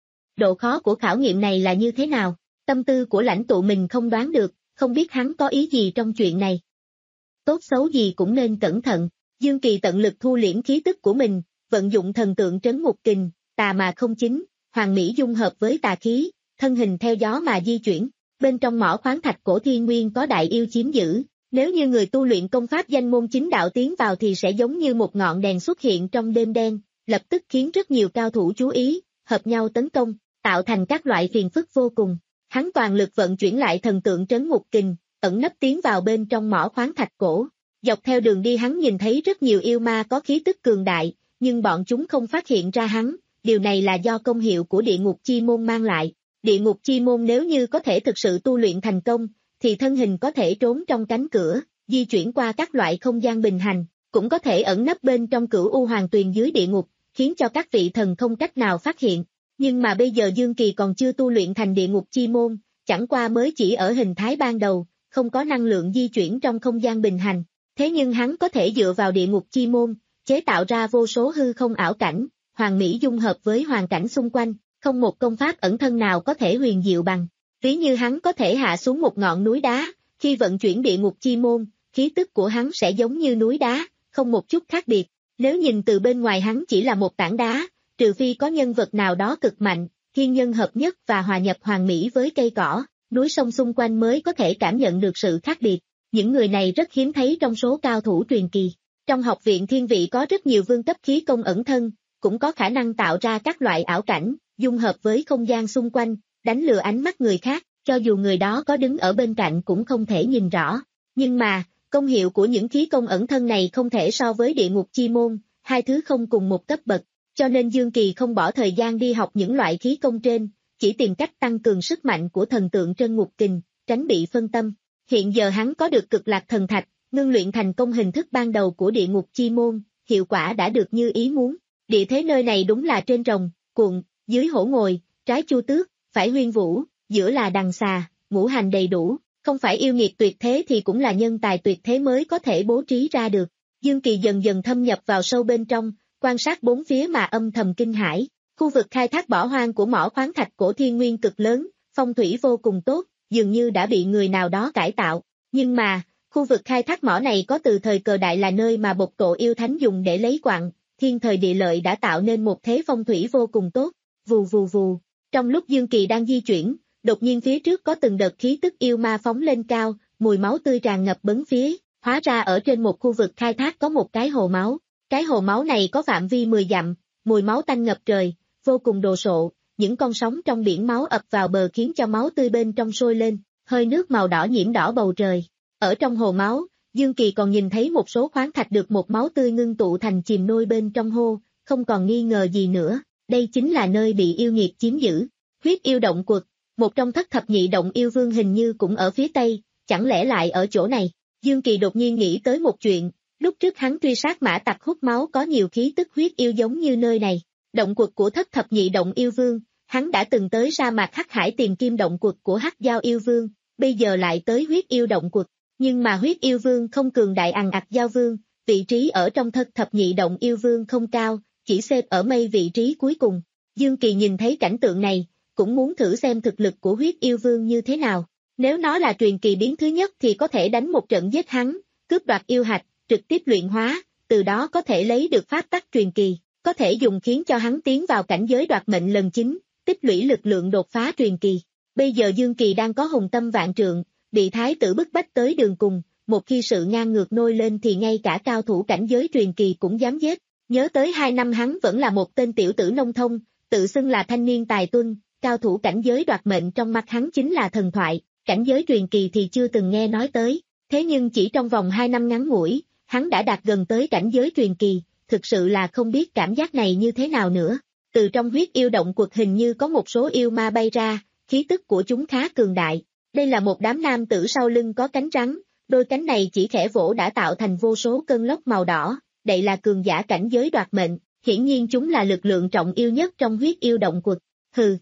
Độ khó của khảo nghiệm này là như thế nào? Tâm tư của lãnh tụ mình không đoán được, không biết hắn có ý gì trong chuyện này. Tốt xấu gì cũng nên cẩn thận. Dương Kỳ tận lực thu liễm khí tức của mình, vận dụng thần tượng trấn ngục kình, tà mà không chính, hoàng mỹ dung hợp với tà khí, thân hình theo gió mà di chuyển. Bên trong mỏ khoáng thạch cổ thiên nguyên có đại yêu chiếm giữ, nếu như người tu luyện công pháp danh môn chính đạo tiến vào thì sẽ giống như một ngọn đèn xuất hiện trong đêm đen, lập tức khiến rất nhiều cao thủ chú ý, hợp nhau tấn công, tạo thành các loại phiền phức vô cùng. Hắn toàn lực vận chuyển lại thần tượng trấn ngục kình, ẩn nấp tiến vào bên trong mỏ khoáng thạch cổ. Dọc theo đường đi hắn nhìn thấy rất nhiều yêu ma có khí tức cường đại, nhưng bọn chúng không phát hiện ra hắn, điều này là do công hiệu của địa ngục chi môn mang lại. Địa ngục chi môn nếu như có thể thực sự tu luyện thành công, thì thân hình có thể trốn trong cánh cửa, di chuyển qua các loại không gian bình hành, cũng có thể ẩn nấp bên trong cửu u hoàng tuyền dưới địa ngục, khiến cho các vị thần không cách nào phát hiện. Nhưng mà bây giờ Dương Kỳ còn chưa tu luyện thành địa ngục chi môn, chẳng qua mới chỉ ở hình thái ban đầu, không có năng lượng di chuyển trong không gian bình hành. Thế nhưng hắn có thể dựa vào địa ngục chi môn, chế tạo ra vô số hư không ảo cảnh, hoàn mỹ dung hợp với hoàn cảnh xung quanh, không một công pháp ẩn thân nào có thể huyền diệu bằng. Ví như hắn có thể hạ xuống một ngọn núi đá, khi vận chuyển địa ngục chi môn, khí tức của hắn sẽ giống như núi đá, không một chút khác biệt. Nếu nhìn từ bên ngoài hắn chỉ là một tảng đá, trừ phi có nhân vật nào đó cực mạnh, thiên nhân hợp nhất và hòa nhập hoàn mỹ với cây cỏ, núi sông xung quanh mới có thể cảm nhận được sự khác biệt. Những người này rất hiếm thấy trong số cao thủ truyền kỳ. Trong học viện thiên vị có rất nhiều vương cấp khí công ẩn thân, cũng có khả năng tạo ra các loại ảo cảnh, dung hợp với không gian xung quanh, đánh lừa ánh mắt người khác, cho dù người đó có đứng ở bên cạnh cũng không thể nhìn rõ. Nhưng mà, công hiệu của những khí công ẩn thân này không thể so với địa ngục chi môn, hai thứ không cùng một cấp bậc, cho nên Dương Kỳ không bỏ thời gian đi học những loại khí công trên, chỉ tìm cách tăng cường sức mạnh của thần tượng trên ngục kình, tránh bị phân tâm. Hiện giờ hắn có được cực lạc thần thạch, ngưng luyện thành công hình thức ban đầu của địa ngục chi môn, hiệu quả đã được như ý muốn. Địa thế nơi này đúng là trên rồng, cuộn, dưới hổ ngồi, trái chu tước, phải huyên vũ, giữa là đằng xà, ngũ hành đầy đủ, không phải yêu nghiệt tuyệt thế thì cũng là nhân tài tuyệt thế mới có thể bố trí ra được. Dương Kỳ dần dần thâm nhập vào sâu bên trong, quan sát bốn phía mà âm thầm kinh hãi. Khu vực khai thác bỏ hoang của mỏ khoáng thạch cổ thiên nguyên cực lớn, phong thủy vô cùng tốt, dường như đã bị người nào đó cải tạo. Nhưng mà, khu vực khai thác mỏ này có từ thời cờ đại là nơi mà bộc cổ yêu thánh dùng để lấy quặng, thiên thời địa lợi đã tạo nên một thế phong thủy vô cùng tốt. Vù vù vù, trong lúc Dương Kỳ đang di chuyển, đột nhiên phía trước có từng đợt khí tức yêu ma phóng lên cao, mùi máu tươi tràn ngập bấn phía, hóa ra ở trên một khu vực khai thác có một cái hồ máu. Cái hồ máu này có phạm vi mười dặm, mùi máu tanh ngập trời, vô cùng đồ sộ, những con sóng trong biển máu ập vào bờ khiến cho máu tươi bên trong sôi lên, hơi nước màu đỏ nhiễm đỏ bầu trời. Ở trong hồ máu, Dương Kỳ còn nhìn thấy một số khoáng thạch được một máu tươi ngưng tụ thành chìm nôi bên trong hô, không còn nghi ngờ gì nữa, đây chính là nơi bị yêu nghiệt chiếm giữ. Huyết yêu động quật, một trong thất thập nhị động yêu vương hình như cũng ở phía tây, chẳng lẽ lại ở chỗ này? Dương Kỳ đột nhiên nghĩ tới một chuyện, lúc trước hắn truy sát mã tặc hút máu có nhiều khí tức huyết yêu giống như nơi này. Động quật của thất thập nhị động yêu vương, hắn đã từng tới sa mạc Hắc Hải tìm kim động quật của Hắc Giao yêu vương, bây giờ lại tới huyết yêu động quật. Nhưng mà huyết yêu vương không cường đại ằn ặc Giao vương, vị trí ở trong thất thập nhị động yêu vương không cao, chỉ xếp ở mây vị trí cuối cùng. Dương Kỳ nhìn thấy cảnh tượng này, cũng muốn thử xem thực lực của huyết yêu vương như thế nào. Nếu nó là truyền kỳ biến thứ nhất thì có thể đánh một trận giết hắn, cướp đoạt yêu hạch, trực tiếp luyện hóa, từ đó có thể lấy được pháp tắc truyền kỳ, có thể dùng khiến cho hắn tiến vào cảnh giới đoạt mệnh lần chính, tích lũy lực lượng đột phá truyền kỳ. Bây giờ Dương Kỳ đang có hùng tâm vạn trượng, bị thái tử bức bách tới đường cùng, một khi sự ngang ngược nôi lên thì ngay cả cao thủ cảnh giới truyền kỳ cũng dám giết. Nhớ tới hai năm hắn vẫn là một tên tiểu tử nông thôn, tự xưng là thanh niên tài tuân, cao thủ cảnh giới đoạt mệnh trong mắt hắn chính là thần thoại, cảnh giới truyền kỳ thì chưa từng nghe nói tới. Thế nhưng chỉ trong vòng hai năm ngắn ngủi, hắn đã đạt gần tới cảnh giới truyền kỳ, thực sự là không biết cảm giác này như thế nào nữa. Từ trong huyết yêu động quật hình như có một số yêu ma bay ra, khí tức của chúng khá cường đại. Đây là một đám nam tử sau lưng có cánh trắng, đôi cánh này chỉ khẽ vỗ đã tạo thành vô số cơn lốc màu đỏ, đây là cường giả cảnh giới đoạt mệnh, hiển nhiên chúng là lực lượng trọng yêu nhất trong huyết yêu động quật. Hừ.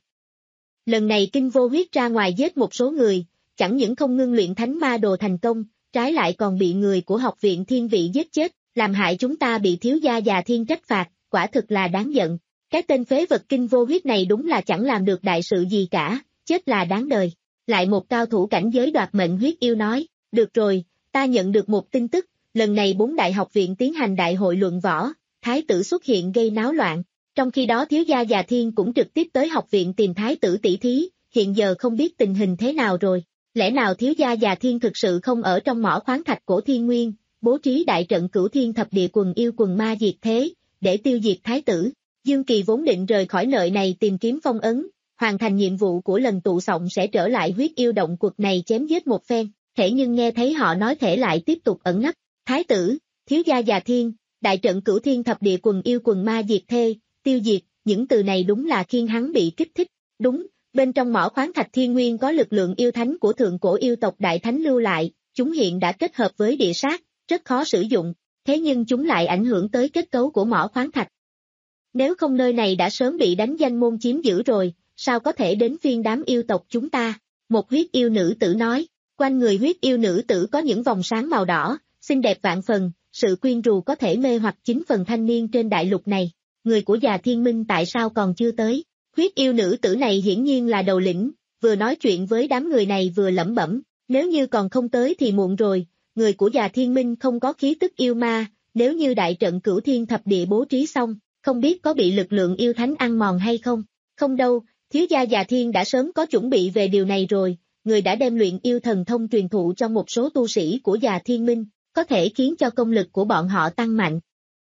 Lần này Kinh Vô Huyết ra ngoài giết một số người, chẳng những không ngưng luyện thánh ma đồ thành công, trái lại còn bị người của học viện thiên vị giết chết, làm hại chúng ta bị thiếu gia già thiên trách phạt, quả thực là đáng giận. Cái tên phế vật Kinh Vô Huyết này đúng là chẳng làm được đại sự gì cả, chết là đáng đời. Lại một cao thủ cảnh giới đoạt mệnh huyết yêu nói, được rồi, ta nhận được một tin tức, lần này bốn đại học viện tiến hành đại hội luận võ, thái tử xuất hiện gây náo loạn, trong khi đó thiếu gia già thiên cũng trực tiếp tới học viện tìm thái tử tỷ thí, hiện giờ không biết tình hình thế nào rồi, lẽ nào thiếu gia già thiên thực sự không ở trong mỏ khoáng thạch cổ thiên nguyên, bố trí đại trận cửu thiên thập địa quần yêu quần ma diệt thế, để tiêu diệt thái tử. Dương Kỳ vốn định rời khỏi nơi này tìm kiếm phong ấn, hoàn thành nhiệm vụ của lần tụ sọng sẽ trở lại huyết yêu động quật này chém giết một phen, thế nhưng nghe thấy họ nói thể lại tiếp tục ẩn nấp, thái tử, thiếu gia già thiên, đại trận cửu thiên thập địa quần yêu quần ma diệt thê, tiêu diệt, những từ này đúng là khiến hắn bị kích thích, đúng, bên trong mỏ khoáng thạch thiên nguyên có lực lượng yêu thánh của thượng cổ yêu tộc đại thánh lưu lại, chúng hiện đã kết hợp với địa sát, rất khó sử dụng, thế nhưng chúng lại ảnh hưởng tới kết cấu của mỏ khoáng thạch. Nếu không nơi này đã sớm bị đánh danh môn chiếm giữ rồi, sao có thể đến phiên đám yêu tộc chúng ta? Một huyết yêu nữ tử nói, quanh người huyết yêu nữ tử có những vòng sáng màu đỏ, xinh đẹp vạn phần, sự quyến rũ có thể mê hoặc chính phần thanh niên trên đại lục này. Người của già thiên minh tại sao còn chưa tới? Huyết yêu nữ tử này hiển nhiên là đầu lĩnh, vừa nói chuyện với đám người này vừa lẩm bẩm, nếu như còn không tới thì muộn rồi, người của già thiên minh không có khí tức yêu ma, nếu như đại trận cửu thiên thập địa bố trí xong, không biết có bị lực lượng yêu thánh ăn mòn hay không? Không đâu, thiếu gia già thiên đã sớm có chuẩn bị về điều này rồi, người đã đem luyện yêu thần thông truyền thụ cho một số tu sĩ của già thiên minh, có thể khiến cho công lực của bọn họ tăng mạnh.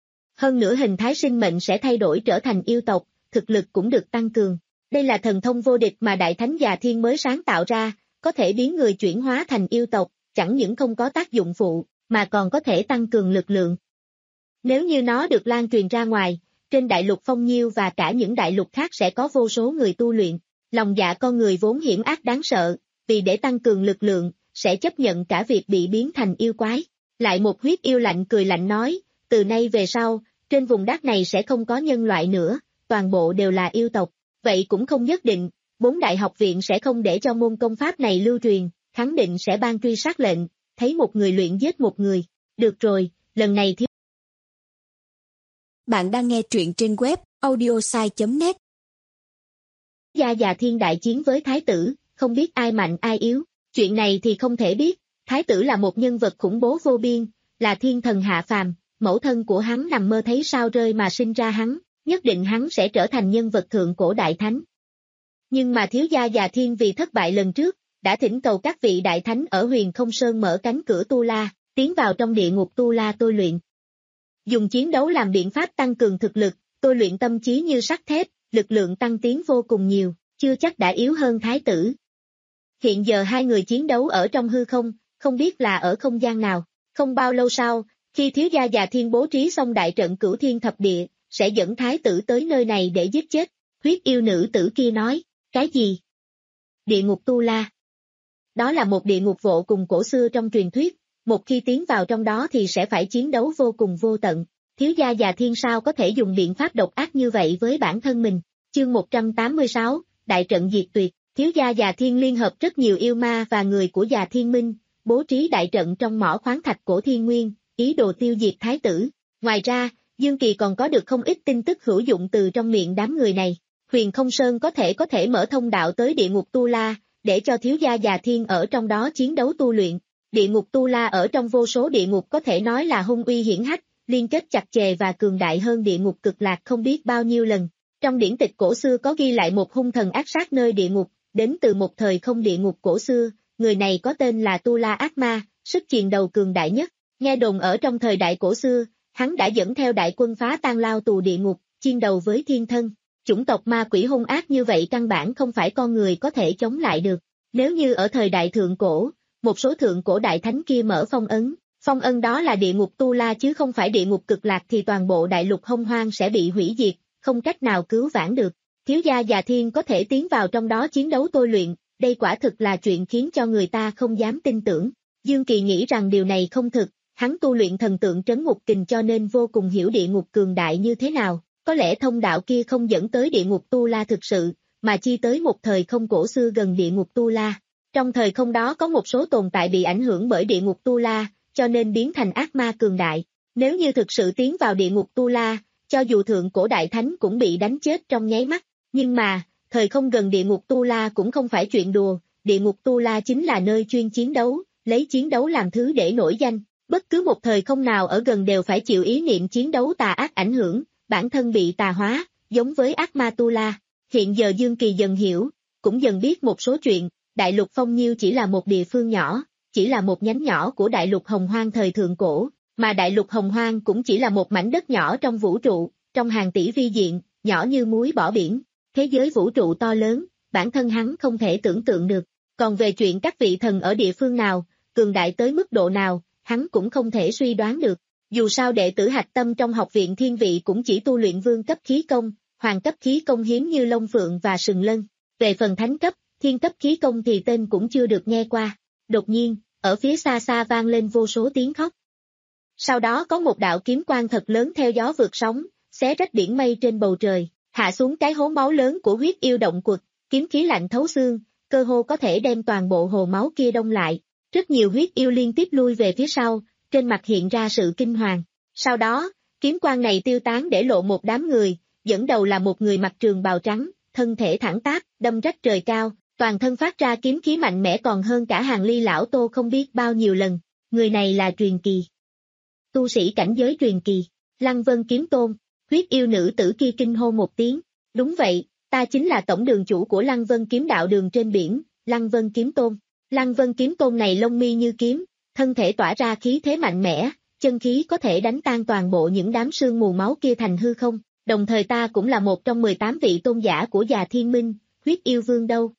Hơn nữa hình thái sinh mệnh sẽ thay đổi trở thành yêu tộc, thực lực cũng được tăng cường. Đây là thần thông vô địch mà Đại Thánh Già Thiên mới sáng tạo ra, có thể biến người chuyển hóa thành yêu tộc, chẳng những không có tác dụng phụ, mà còn có thể tăng cường lực lượng. Nếu như nó được lan truyền ra ngoài, trên đại lục Phong Nhiêu và cả những đại lục khác sẽ có vô số người tu luyện. Lòng dạ con người vốn hiểm ác đáng sợ, vì để tăng cường lực lượng, sẽ chấp nhận cả việc bị biến thành yêu quái. Lại một huyết yêu lạnh cười lạnh nói, từ nay về sau, trên vùng đất này sẽ không có nhân loại nữa, toàn bộ đều là yêu tộc. Vậy cũng không nhất định, bốn đại học viện sẽ không để cho môn công pháp này lưu truyền, khẳng định sẽ ban truy sát lệnh, thấy một người luyện giết một người. Được rồi, lần này thiếu. Bạn đang nghe truyện trên web audiosai chấm net. Gia Già Thiên đại chiến với Thái tử, không biết ai mạnh ai yếu, chuyện này thì không thể biết, Thái tử là một nhân vật khủng bố vô biên, là thiên thần hạ phàm, mẫu thân của hắn nằm mơ thấy sao rơi mà sinh ra hắn, nhất định hắn sẽ trở thành nhân vật thượng cổ đại thánh. Nhưng mà thiếu gia Già Thiên vì thất bại lần trước, đã thỉnh cầu các vị đại thánh ở Huyền Không Sơn mở cánh cửa Tu La, tiến vào trong địa ngục Tu La tôi luyện. Dùng chiến đấu làm biện pháp tăng cường thực lực, tôi luyện tâm trí như sắt thép, lực lượng tăng tiến vô cùng nhiều, chưa chắc đã yếu hơn Thái tử. Hiện giờ hai người chiến đấu ở trong hư không, không biết là ở không gian nào. Không bao lâu sau, khi thiếu gia Già Thiên bố trí xong đại trận cửu thiên thập địa, sẽ dẫn Thái tử tới nơi này để giết chết. Huyết yêu nữ tử kia nói, cái gì? Địa ngục Tu La. Đó là một địa ngục vô cùng cổ xưa trong truyền thuyết, một khi tiến vào trong đó thì sẽ phải chiến đấu vô cùng vô tận. Thiếu gia Già Thiên sao có thể dùng biện pháp độc ác như vậy với bản thân mình? Chương một trăm tám mươi sáu, Đại trận diệt tuyệt. Thiếu gia Già Thiên liên hợp rất nhiều yêu ma và người của Già Thiên Minh, bố trí đại trận trong mỏ khoáng thạch cổ thiên nguyên, ý đồ tiêu diệt Thái tử. Ngoài ra, Dương Kỳ còn có được không ít tin tức hữu dụng từ trong miệng đám người này. Huyền Không Sơn có thể có thể mở thông đạo tới địa ngục Tu La, để cho thiếu gia Già Thiên ở trong đó chiến đấu tu luyện. Địa ngục Tu La ở trong vô số địa ngục có thể nói là hung uy hiển hách, liên kết chặt chẽ và cường đại hơn địa ngục Cực Lạc không biết bao nhiêu lần. Trong điển tịch cổ xưa có ghi lại một hung thần ác sát nơi địa ngục, đến từ một thời không địa ngục cổ xưa, người này có tên là Tu La Ác Ma, sức chiến đầu cường đại nhất. Nghe đồn ở trong thời đại cổ xưa, hắn đã dẫn theo đại quân phá tan lao tù địa ngục, chiến đầu với thiên thân. Chủng tộc ma quỷ hung ác như vậy căn bản không phải con người có thể chống lại được. Nếu như ở thời đại thượng cổ, một số thượng cổ đại thánh kia mở phong ấn, phong ân đó là địa ngục Tu La chứ không phải địa ngục Cực Lạc thì toàn bộ đại lục Hông Hoang sẽ bị hủy diệt, không cách nào cứu vãn được. Thiếu gia Già Thiên có thể tiến vào trong đó chiến đấu tôi luyện, đây quả thực là chuyện khiến cho người ta không dám tin tưởng. Dương Kỳ nghĩ rằng điều này không thực, hắn tu luyện thần tượng trấn ngục kình cho nên vô cùng hiểu địa ngục cường đại như thế nào, có lẽ thông đạo kia không dẫn tới địa ngục Tu La thực sự, mà chi tới một thời không cổ xưa gần địa ngục Tu La. Trong thời không đó có một số tồn tại bị ảnh hưởng bởi địa ngục Tu La, cho nên biến thành ác ma cường đại. Nếu như thực sự tiến vào địa ngục Tu La, cho dù thượng cổ đại thánh cũng bị đánh chết trong nháy mắt. Nhưng mà, thời không gần địa ngục Tu La cũng không phải chuyện đùa, địa ngục Tu La chính là nơi chuyên chiến đấu, lấy chiến đấu làm thứ để nổi danh. Bất cứ một thời không nào ở gần đều phải chịu ý niệm chiến đấu tà ác ảnh hưởng, bản thân bị tà hóa, giống với ác ma Tu La. Hiện giờ Dương Kỳ dần hiểu, cũng dần biết một số chuyện, đại lục Phong Nhiêu chỉ là một địa phương nhỏ, chỉ là một nhánh nhỏ của đại lục Hồng Hoang thời thượng cổ, mà đại lục Hồng Hoang cũng chỉ là một mảnh đất nhỏ trong vũ trụ, trong hàng tỷ vi diện, nhỏ như muối bỏ biển. Thế giới vũ trụ to lớn, bản thân hắn không thể tưởng tượng được. Còn về chuyện các vị thần ở địa phương nào, cường đại tới mức độ nào, hắn cũng không thể suy đoán được. Dù sao đệ tử hạch tâm trong học viện thiên vị cũng chỉ tu luyện vương cấp khí công, hoàng cấp khí công hiếm như Long Phượng và Sừng Lân. Về phần thánh cấp, thiên cấp khí công thì tên cũng chưa được nghe qua. Đột nhiên, ở phía xa xa vang lên vô số tiếng khóc. Sau đó có một đạo kiếm quang thật lớn theo gió vượt sóng, xé rách biển mây trên bầu trời, hạ xuống cái hố máu lớn của huyết yêu động quật, kiếm khí lạnh thấu xương, cơ hồ có thể đem toàn bộ hồ máu kia đông lại. Rất nhiều huyết yêu liên tiếp lui về phía sau, trên mặt hiện ra sự kinh hoàng. Sau đó, kiếm quang này tiêu tán để lộ một đám người, dẫn đầu là một người mặc trường bào trắng, thân thể thẳng tắp, đâm rách trời cao, toàn thân phát ra kiếm khí mạnh mẽ còn hơn cả Hàng Ly lão Tô không biết bao nhiêu lần. Người này là truyền kỳ. Tu sĩ cảnh giới truyền kỳ, Lăng Vân Kiếm Tôn. Huyết yêu nữ tử kia kinh hô một tiếng. Đúng vậy, ta chính là tổng đường chủ của Lăng Vân Kiếm Đạo Đường trên biển, Lăng Vân Kiếm Tôn. Lăng Vân Kiếm Tôn này lông mi như kiếm, thân thể tỏa ra khí thế mạnh mẽ, chân khí có thể đánh tan toàn bộ những đám sương mù máu kia thành hư không. Đồng thời ta cũng là một trong mười tám vị tôn giả của Già Thiên Minh, Huyết Yêu Vương đâu?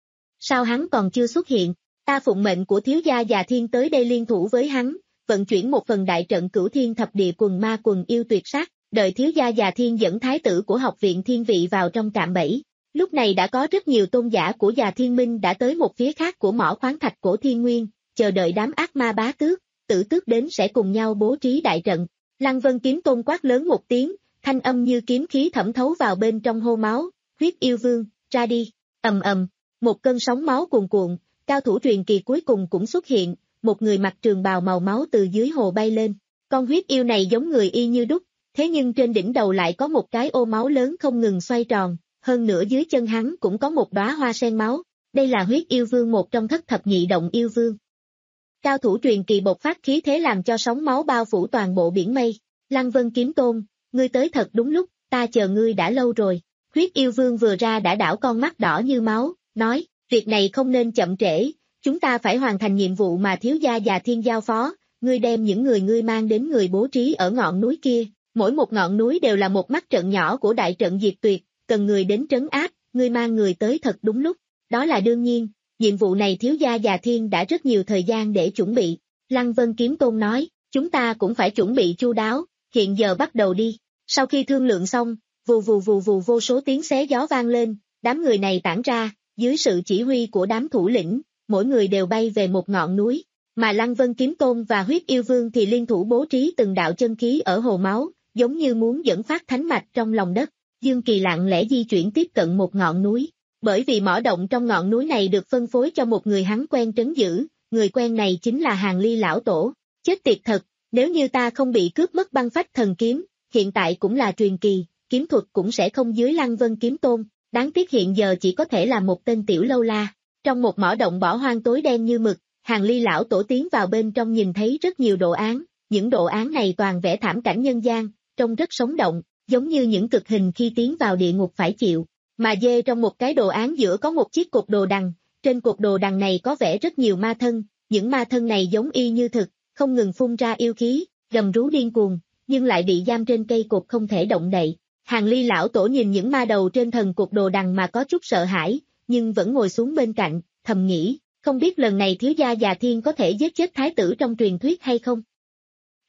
Sao hắn còn chưa xuất hiện? Ta phụng mệnh của thiếu gia Già Thiên tới đây liên thủ với hắn, vận chuyển một phần đại trận Cửu Thiên Thập Địa Quần Ma Quần Yêu tuyệt sát, đợi thiếu gia Già Thiên dẫn thái tử của học viện thiên vị vào trong cạm bẫy. Lúc này đã có rất nhiều tôn giả của Già Thiên Minh đã tới một phía khác của mỏ khoáng thạch cổ Thiên Nguyên, chờ đợi đám ác ma bá tước, tử tước đến sẽ cùng nhau bố trí đại trận. Lăng Vân Kiếm Tôn quát lớn một tiếng, thanh âm như kiếm khí thẩm thấu vào bên trong hô máu. Huyết Yêu Vương, ra đi. Ầm ầm, một cơn sóng máu cuồn cuộn, cao thủ truyền kỳ cuối cùng cũng xuất hiện, một người mặc trường bào màu máu từ dưới hồ bay lên. Con huyết yêu này giống người y như đúc, thế nhưng trên đỉnh đầu lại có một cái ô máu lớn không ngừng xoay tròn, hơn nữa dưới chân hắn cũng có một đóa hoa sen máu. Đây là Huyết Yêu Vương, một trong thất thập nhị động yêu vương. Cao thủ truyền kỳ bộc phát khí thế làm cho sóng máu bao phủ toàn bộ biển mây. Lăng Vân Kiếm Tôn, ngươi tới thật đúng lúc, ta chờ ngươi đã lâu rồi. Huyết Yêu Vương vừa ra đã đảo con mắt đỏ như máu, nói, việc này không nên chậm trễ, chúng ta phải hoàn thành nhiệm vụ mà thiếu gia Già Thiên giao phó, ngươi đem những người ngươi mang đến người bố trí ở ngọn núi kia, mỗi một ngọn núi đều là một mắt trận nhỏ của đại trận diệt tuyệt, cần người đến trấn áp, ngươi mang người tới thật đúng lúc, đó là đương nhiên, nhiệm vụ này thiếu gia Già Thiên đã rất nhiều thời gian để chuẩn bị. Lăng Vân Kiếm Tôn nói, chúng ta cũng phải chuẩn bị chu đáo, hiện giờ bắt đầu đi. Sau khi thương lượng xong, vù vù vù vù vô số tiếng xé gió vang lên, đám người này tản ra, dưới sự chỉ huy của đám thủ lĩnh, mỗi người đều bay về một ngọn núi, mà Lăng Vân Kiếm Tôn và Huyết Yêu Vương thì liên thủ bố trí từng đạo chân khí ở hồ máu, giống như muốn dẫn phát thánh mạch trong lòng đất. Dương Kỳ lặng lẽ di chuyển tiếp cận một ngọn núi, bởi vì mỏ động trong ngọn núi này được phân phối cho một người hắn quen trấn giữ, người quen này chính là Hàng Ly lão tổ. Chết tiệt thật, nếu như ta không bị cướp mất băng phách thần kiếm, hiện tại cũng là truyền kỳ, kiếm thuật cũng sẽ không dưới Lăng Vân Kiếm Tôn, đáng tiếc hiện giờ chỉ có thể là một tên tiểu lâu la. Trong một mỏ động bỏ hoang tối đen như mực, Hàng Ly lão tổ tiến vào bên trong nhìn thấy rất nhiều đồ án, những đồ án này toàn vẽ thảm cảnh nhân gian, trông rất sống động, giống như những cực hình khi tiến vào địa ngục phải chịu. Mà dê trong một cái đồ án giữa có một chiếc cột đồ đằng, trên cột đồ đằng này có vẽ rất nhiều ma thân, những ma thân này giống y như thực, không ngừng phun ra yêu khí, gầm rú điên cuồng, nhưng lại bị giam trên cây cột không thể động đậy. Hàng Ly lão tổ nhìn những ma đầu trên thần cột đồ đằng mà có chút sợ hãi, nhưng vẫn ngồi xuống bên cạnh, thầm nghĩ, không biết lần này thiếu gia Già Thiên có thể giết chết thái tử trong truyền thuyết hay không.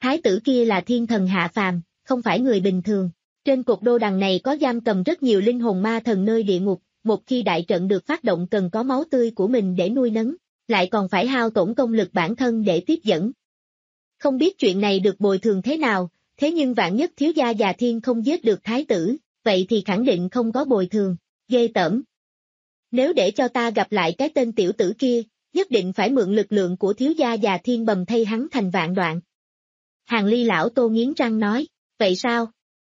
Thái tử kia là thiên thần hạ phàm, không phải người bình thường. Trên cột đô đằng này có giam cầm rất nhiều linh hồn ma thần nơi địa ngục, một khi đại trận được phát động cần có máu tươi của mình để nuôi nấng, lại còn phải hao tổn công lực bản thân để tiếp dẫn. Không biết chuyện này được bồi thường thế nào, thế nhưng vạn nhất thiếu gia già thiên không giết được thái tử, vậy thì khẳng định không có bồi thường, ghê tởm. Nếu để cho ta gặp lại cái tên tiểu tử kia, nhất định phải mượn lực lượng của thiếu gia già thiên bầm thay hắn thành vạn đoạn. Hàng Ly lão Tô nghiến răng nói, vậy sao?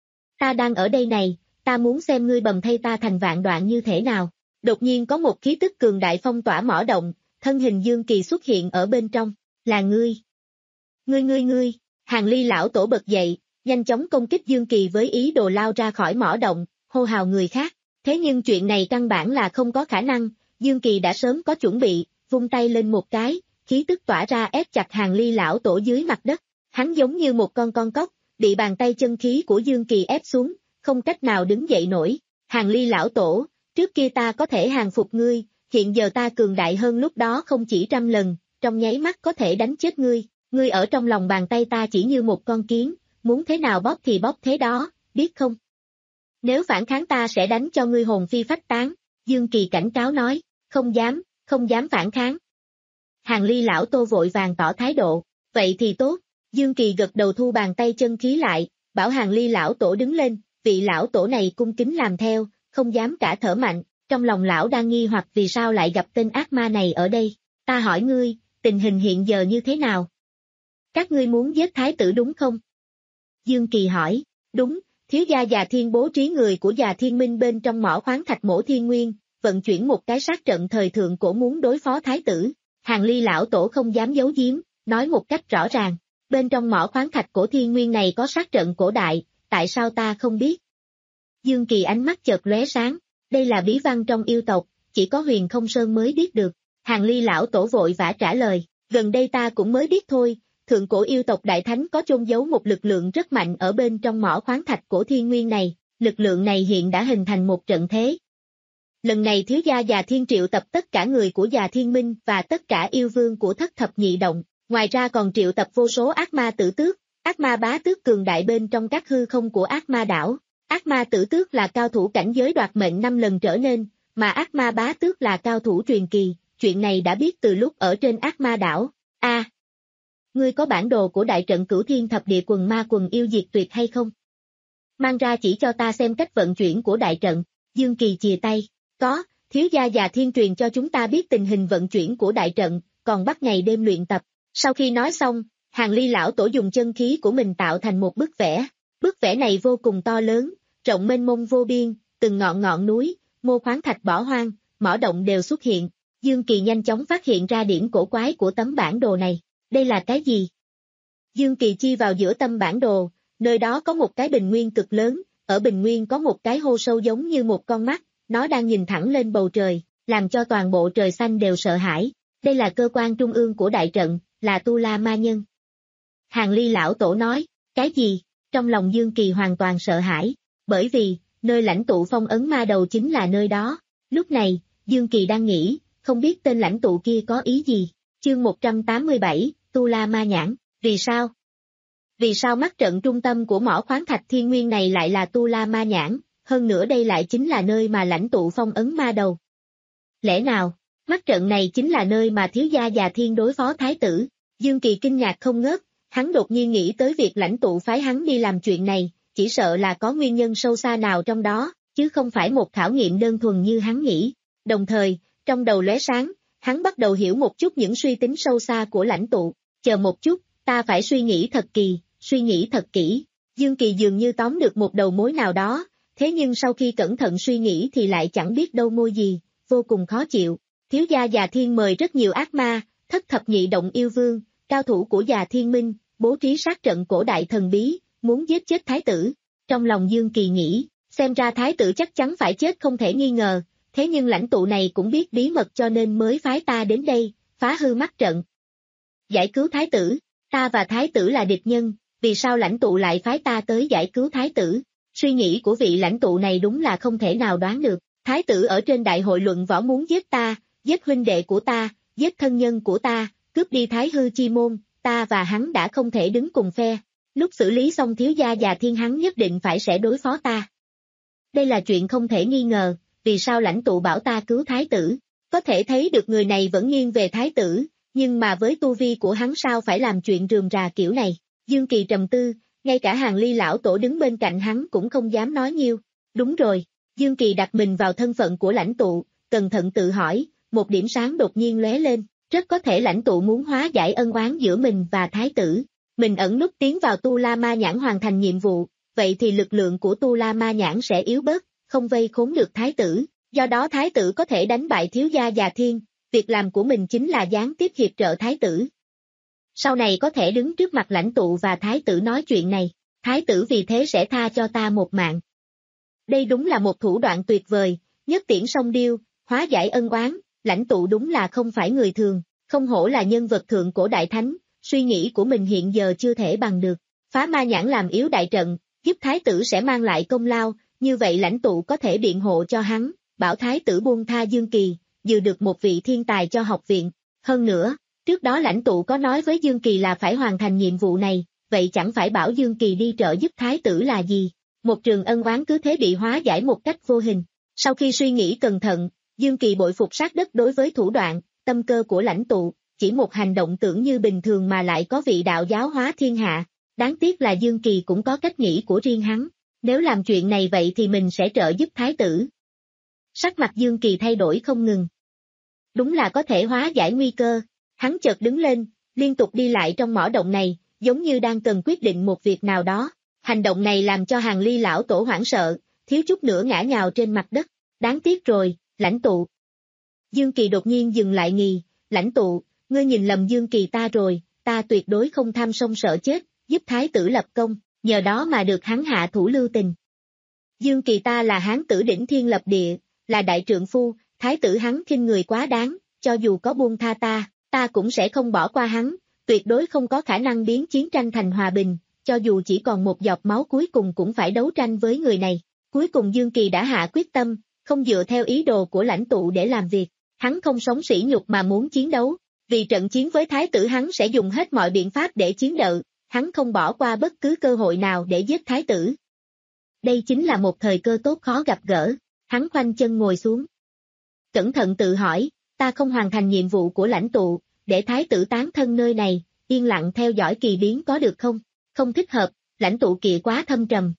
Ta đang ở đây này, ta muốn xem ngươi bầm thay ta thành vạn đoạn như thế nào. Đột nhiên có một khí tức cường đại phong tỏa mỏ động, thân hình Dương Kỳ xuất hiện ở bên trong, là ngươi. Ngươi ngươi ngươi, Hàng Ly lão tổ bật dậy, nhanh chóng công kích Dương Kỳ với ý đồ lao ra khỏi mỏ động, hô hào người khác. Thế nhưng chuyện này căn bản là không có khả năng, Dương Kỳ đã sớm có chuẩn bị, vung tay lên một cái, khí tức tỏa ra ép chặt Hàng Ly lão tổ dưới mặt đất. Hắn giống như một con con cóc, bị bàn tay chân khí của Dương Kỳ ép xuống, không cách nào đứng dậy nổi. Hàng Ly lão tổ, trước kia ta có thể hàng phục ngươi, hiện giờ ta cường đại hơn lúc đó không chỉ trăm lần, trong nháy mắt có thể đánh chết ngươi, ngươi ở trong lòng bàn tay ta chỉ như một con kiến, muốn thế nào bóp thì bóp thế đó, biết không? Nếu phản kháng ta sẽ đánh cho ngươi hồn phi phách tán, Dương Kỳ cảnh cáo nói, không dám, không dám phản kháng. Hàng Ly lão Tô vội vàng tỏ thái độ, vậy thì tốt. Dương Kỳ gật đầu thu bàn tay chân khí lại, bảo Hàng Ly lão tổ đứng lên, vị lão tổ này cung kính làm theo, không dám cả thở mạnh, trong lòng lão đang nghi hoặc vì sao lại gặp tên ác ma này ở đây, ta hỏi ngươi, tình hình hiện giờ như thế nào? Các ngươi muốn giết thái tử đúng không? Dương Kỳ hỏi, đúng, thiếu gia già thiên bố trí người của già thiên minh bên trong mỏ khoáng thạch mổ thiên nguyên, vận chuyển một cái sát trận thời thượng cổ muốn đối phó thái tử, Hàng Ly lão tổ không dám giấu giếm, nói một cách rõ ràng. Bên trong mỏ khoáng thạch cổ thiên nguyên này có sát trận cổ đại, tại sao ta không biết? Dương Kỳ ánh mắt chợt lóe sáng, đây là bí văn trong yêu tộc, chỉ có Huyền Không Sơn mới biết được. Hàng Ly lão tổ vội vã trả lời, gần đây ta cũng mới biết thôi, thượng cổ yêu tộc đại thánh có chôn giấu một lực lượng rất mạnh ở bên trong mỏ khoáng thạch cổ thiên nguyên này, lực lượng này hiện đã hình thành một trận thế. Lần này thiếu gia già thiên triệu tập tất cả người của già thiên minh và tất cả yêu vương của thất thập nhị động. Ngoài ra còn triệu tập vô số ác ma tử tước, ác ma bá tước cường đại bên trong các hư không của ác ma đảo. Ác ma tử tước là cao thủ cảnh giới đoạt mệnh năm lần trở nên, mà ác ma bá tước là cao thủ truyền kỳ, chuyện này đã biết từ lúc ở trên ác ma đảo. A, à, ngươi có bản đồ của đại trận Cửu Thiên Thập Địa Quần Ma Quần Yêu Diệt Tuyệt hay không? Mang ra chỉ cho ta xem cách vận chuyển của đại trận. Dương Kỳ chìa tay, có, thiếu gia già thiên truyền cho chúng ta biết tình hình vận chuyển của đại trận, còn bắt ngày đêm luyện tập. Sau khi nói xong, Hàng Ly lão tổ dùng chân khí của mình tạo thành một bức vẽ. Bức vẽ này vô cùng to lớn, rộng mênh mông vô biên, từng ngọn ngọn núi, mô khoáng thạch bỏ hoang, mỏ động đều xuất hiện. Dương Kỳ nhanh chóng phát hiện ra điểm cổ quái của tấm bản đồ này. Đây là cái gì? Dương Kỳ chi vào giữa tâm bản đồ, nơi đó có một cái bình nguyên cực lớn, ở bình nguyên có một cái hô sâu giống như một con mắt, nó đang nhìn thẳng lên bầu trời, làm cho toàn bộ trời xanh đều sợ hãi. Đây là cơ quan trung ương của đại trận, là Tu La Ma Nhân. Hàng Ly lão tổ nói, cái gì? Trong lòng Dương Kỳ hoàn toàn sợ hãi, bởi vì, nơi lãnh tụ phong ấn ma đầu chính là nơi đó. Lúc này, Dương Kỳ đang nghĩ, không biết tên lãnh tụ kia có ý gì. Chương một trăm tám mươi bảy, Tu La Ma Nhãn, vì sao? Vì sao mắt trận trung tâm của mỏ khoáng thạch thiên nguyên này lại là Tu La Ma Nhãn, hơn nữa đây lại chính là nơi mà lãnh tụ phong ấn ma đầu. Lẽ nào, mắt trận này chính là nơi mà thiếu gia già thiên đối phó thái tử? Dương Kỳ kinh ngạc không ngớt, hắn đột nhiên nghĩ tới việc lãnh tụ phái hắn đi làm chuyện này, chỉ sợ là có nguyên nhân sâu xa nào trong đó, chứ không phải một khảo nghiệm đơn thuần như hắn nghĩ. Đồng thời, trong đầu lóe sáng, hắn bắt đầu hiểu một chút những suy tính sâu xa của lãnh tụ. Chờ một chút, ta phải suy nghĩ thật kỳ, suy nghĩ thật kỹ. Dương Kỳ dường như tóm được một đầu mối nào đó, thế nhưng sau khi cẩn thận suy nghĩ thì lại chẳng biết đâu môi gì, vô cùng khó chịu. Thiếu gia già thiên mời rất nhiều ác ma, thất thập nhị động yêu vương, cao thủ của già thiên minh, bố trí sát trận cổ đại thần bí, muốn giết chết thái tử. Trong lòng Dương Kỳ nghĩ, xem ra thái tử chắc chắn phải chết không thể nghi ngờ, thế nhưng lãnh tụ này cũng biết bí mật cho nên mới phái ta đến đây, phá hư mắt trận. Giải cứu thái tử, ta và thái tử là địch nhân, vì sao lãnh tụ lại phái ta tới giải cứu thái tử? Suy nghĩ của vị lãnh tụ này đúng là không thể nào đoán được, thái tử ở trên đại hội luận võ muốn giết ta, giết huynh đệ của ta, giết thân nhân của ta, cướp đi thái hư chi môn, ta và hắn đã không thể đứng cùng phe, lúc xử lý xong thiếu gia và thiên hắn nhất định phải sẽ đối phó ta. Đây là chuyện không thể nghi ngờ, vì sao lãnh tụ bảo ta cứu thái tử, có thể thấy được người này vẫn nghiêng về thái tử, nhưng mà với tu vi của hắn sao phải làm chuyện rườm rà kiểu này. Dương Kỳ trầm tư, ngay cả Hàng Ly lão tổ đứng bên cạnh hắn cũng không dám nói nhiêu. Đúng rồi, Dương Kỳ đặt mình vào thân phận của lãnh tụ, cẩn thận tự hỏi, một điểm sáng đột nhiên lóe lên, rất có thể lãnh tụ muốn hóa giải ân oán giữa mình và thái tử. Mình ẩn núp tiến vào Tu La Ma Nhãn hoàn thành nhiệm vụ, vậy thì lực lượng của Tu La Ma Nhãn sẽ yếu bớt, không vây khốn được thái tử, do đó thái tử có thể đánh bại thiếu gia và thiên, việc làm của mình chính là gián tiếp hiệp trợ thái tử. Sau này có thể đứng trước mặt lãnh tụ và thái tử nói chuyện này, thái tử vì thế sẽ tha cho ta một mạng. Đây đúng là một thủ đoạn tuyệt vời, nhất tiễn song điêu, hóa giải ân oán, lãnh tụ đúng là không phải người thường, không hổ là nhân vật thượng cổ đại thánh, suy nghĩ của mình hiện giờ chưa thể bằng được. Phá ma nhãn làm yếu đại trận, giúp thái tử sẽ mang lại công lao, như vậy lãnh tụ có thể biện hộ cho hắn, bảo thái tử buông tha Dương Kỳ, dự được một vị thiên tài cho học viện. Hơn nữa, trước đó lãnh tụ có nói với Dương Kỳ là phải hoàn thành nhiệm vụ này, vậy chẳng phải bảo Dương Kỳ đi trợ giúp thái tử là gì. Một trường ân oán cứ thế bị hóa giải một cách vô hình. Sau khi suy nghĩ cẩn thận, Dương Kỳ bội phục sát đất đối với thủ đoạn, tâm cơ của lãnh tụ, chỉ một hành động tưởng như bình thường mà lại có vị đạo giáo hóa thiên hạ. Đáng tiếc là Dương Kỳ cũng có cách nghĩ của riêng hắn, nếu làm chuyện này vậy thì mình sẽ trợ giúp thái tử. Sắc mặt Dương Kỳ thay đổi không ngừng. Đúng là có thể hóa giải nguy cơ, hắn chợt đứng lên, liên tục đi lại trong mỏ động này, giống như đang cần quyết định một việc nào đó. Hành động này làm cho Hàng Ly lão tổ hoảng sợ, thiếu chút nữa ngã nhào trên mặt đất. Đáng tiếc rồi, lãnh tụ. Dương Kỳ đột nhiên dừng lại nghì, lãnh tụ, ngươi nhìn lầm Dương Kỳ ta rồi, ta tuyệt đối không tham sông sợ chết, giúp thái tử lập công, nhờ đó mà được hắn hạ thủ lưu tình. Dương Kỳ ta là hán tử đỉnh thiên lập địa, là đại trượng phu, thái tử hắn khinh người quá đáng, cho dù có buông tha ta, ta cũng sẽ không bỏ qua hắn, tuyệt đối không có khả năng biến chiến tranh thành hòa bình, cho dù chỉ còn một giọt máu cuối cùng cũng phải đấu tranh với người này. Cuối cùng Dương Kỳ đã hạ quyết tâm, không dựa theo ý đồ của lãnh tụ để làm việc, hắn không sống sỉ nhục mà muốn chiến đấu, vì trận chiến với thái tử hắn sẽ dùng hết mọi biện pháp để chiến đợi, hắn không bỏ qua bất cứ cơ hội nào để giết thái tử. Đây chính là một thời cơ tốt khó gặp gỡ, hắn khoanh chân ngồi xuống. Cẩn thận tự hỏi, ta không hoàn thành nhiệm vụ của lãnh tụ, để thái tử tán thân nơi này, yên lặng theo dõi kỳ biến có được không? Không thích hợp, lãnh tụ kia quá thâm trầm.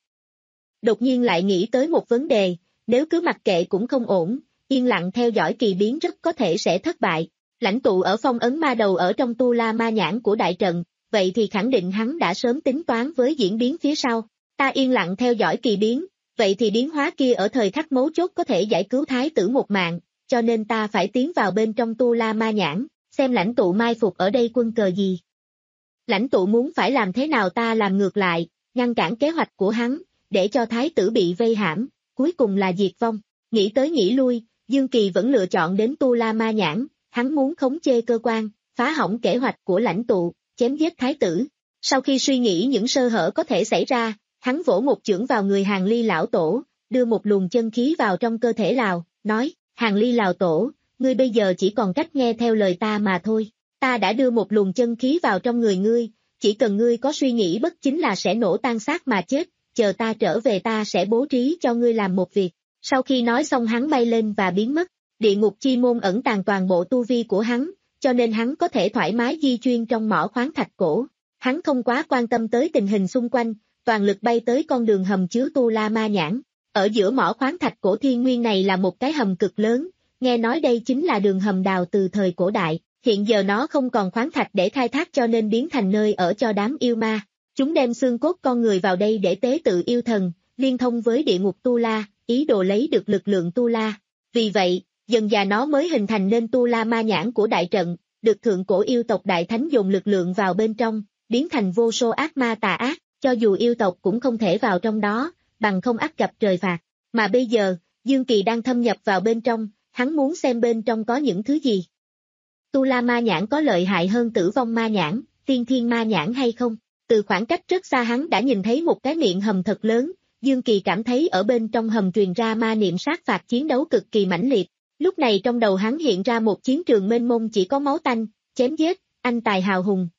Đột nhiên lại nghĩ tới một vấn đề, nếu cứ mặc kệ cũng không ổn, yên lặng theo dõi kỳ biến rất có thể sẽ thất bại. Lãnh tụ ở phong ấn ma đầu ở trong Tu La Ma Nhãn của đại trận, vậy thì khẳng định hắn đã sớm tính toán với diễn biến phía sau. Ta yên lặng theo dõi kỳ biến, vậy thì biến hóa kia ở thời khắc mấu chốt có thể giải cứu thái tử một mạng, cho nên ta phải tiến vào bên trong Tu La Ma Nhãn, xem lãnh tụ mai phục ở đây quân cờ gì. Lãnh tụ muốn phải làm thế nào ta làm ngược lại, ngăn cản kế hoạch của hắn, để cho thái tử bị vây hãm, cuối cùng là diệt vong. Nghĩ tới nghĩ lui, Dương Kỳ vẫn lựa chọn đến Tu La Ma Nhãn, hắn muốn khống chế cơ quan, phá hỏng kế hoạch của lãnh tụ, chém giết thái tử. Sau khi suy nghĩ những sơ hở có thể xảy ra, hắn vỗ một chưởng vào người Hàng Ly lão tổ, đưa một luồng chân khí vào trong cơ thể Lào, nói, Hàng Ly lão tổ, ngươi bây giờ chỉ còn cách nghe theo lời ta mà thôi. Ta đã đưa một luồng chân khí vào trong người ngươi, chỉ cần ngươi có suy nghĩ bất chính là sẽ nổ tan xác mà chết, chờ ta trở về ta sẽ bố trí cho ngươi làm một việc. Sau khi nói xong hắn bay lên và biến mất, địa ngục chi môn ẩn tàng toàn bộ tu vi của hắn, cho nên hắn có thể thoải mái di chuyên trong mỏ khoáng thạch cổ. Hắn không quá quan tâm tới tình hình xung quanh, toàn lực bay tới con đường hầm chứa Tu La Ma Nhãn. Ở giữa mỏ khoáng thạch cổ thiên nguyên này là một cái hầm cực lớn, nghe nói đây chính là đường hầm đào từ thời cổ đại. Hiện giờ nó không còn khoáng thạch để khai thác cho nên biến thành nơi ở cho đám yêu ma. Chúng đem xương cốt con người vào đây để tế tự yêu thần, liên thông với địa ngục Tu La, ý đồ lấy được lực lượng Tu La. Vì vậy, dần dà nó mới hình thành nên Tu La Ma Nhãn của đại trận, được thượng cổ yêu tộc đại thánh dùng lực lượng vào bên trong, biến thành vô số ác ma tà ác, cho dù yêu tộc cũng không thể vào trong đó, bằng không ắt gặp trời phạt. Mà bây giờ, Dương Kỳ đang thâm nhập vào bên trong, hắn muốn xem bên trong có những thứ gì. Tu La Ma Nhãn có lợi hại hơn Tử Vong Ma Nhãn, Tiên Thiên Ma Nhãn hay không? Từ khoảng cách rất xa hắn đã nhìn thấy một cái miệng hầm thật lớn, Dương Kỳ cảm thấy ở bên trong hầm truyền ra ma niệm sát phạt chiến đấu cực kỳ mãnh liệt. Lúc này trong đầu hắn hiện ra một chiến trường mênh mông chỉ có máu tanh, chém giết, anh tài hào hùng,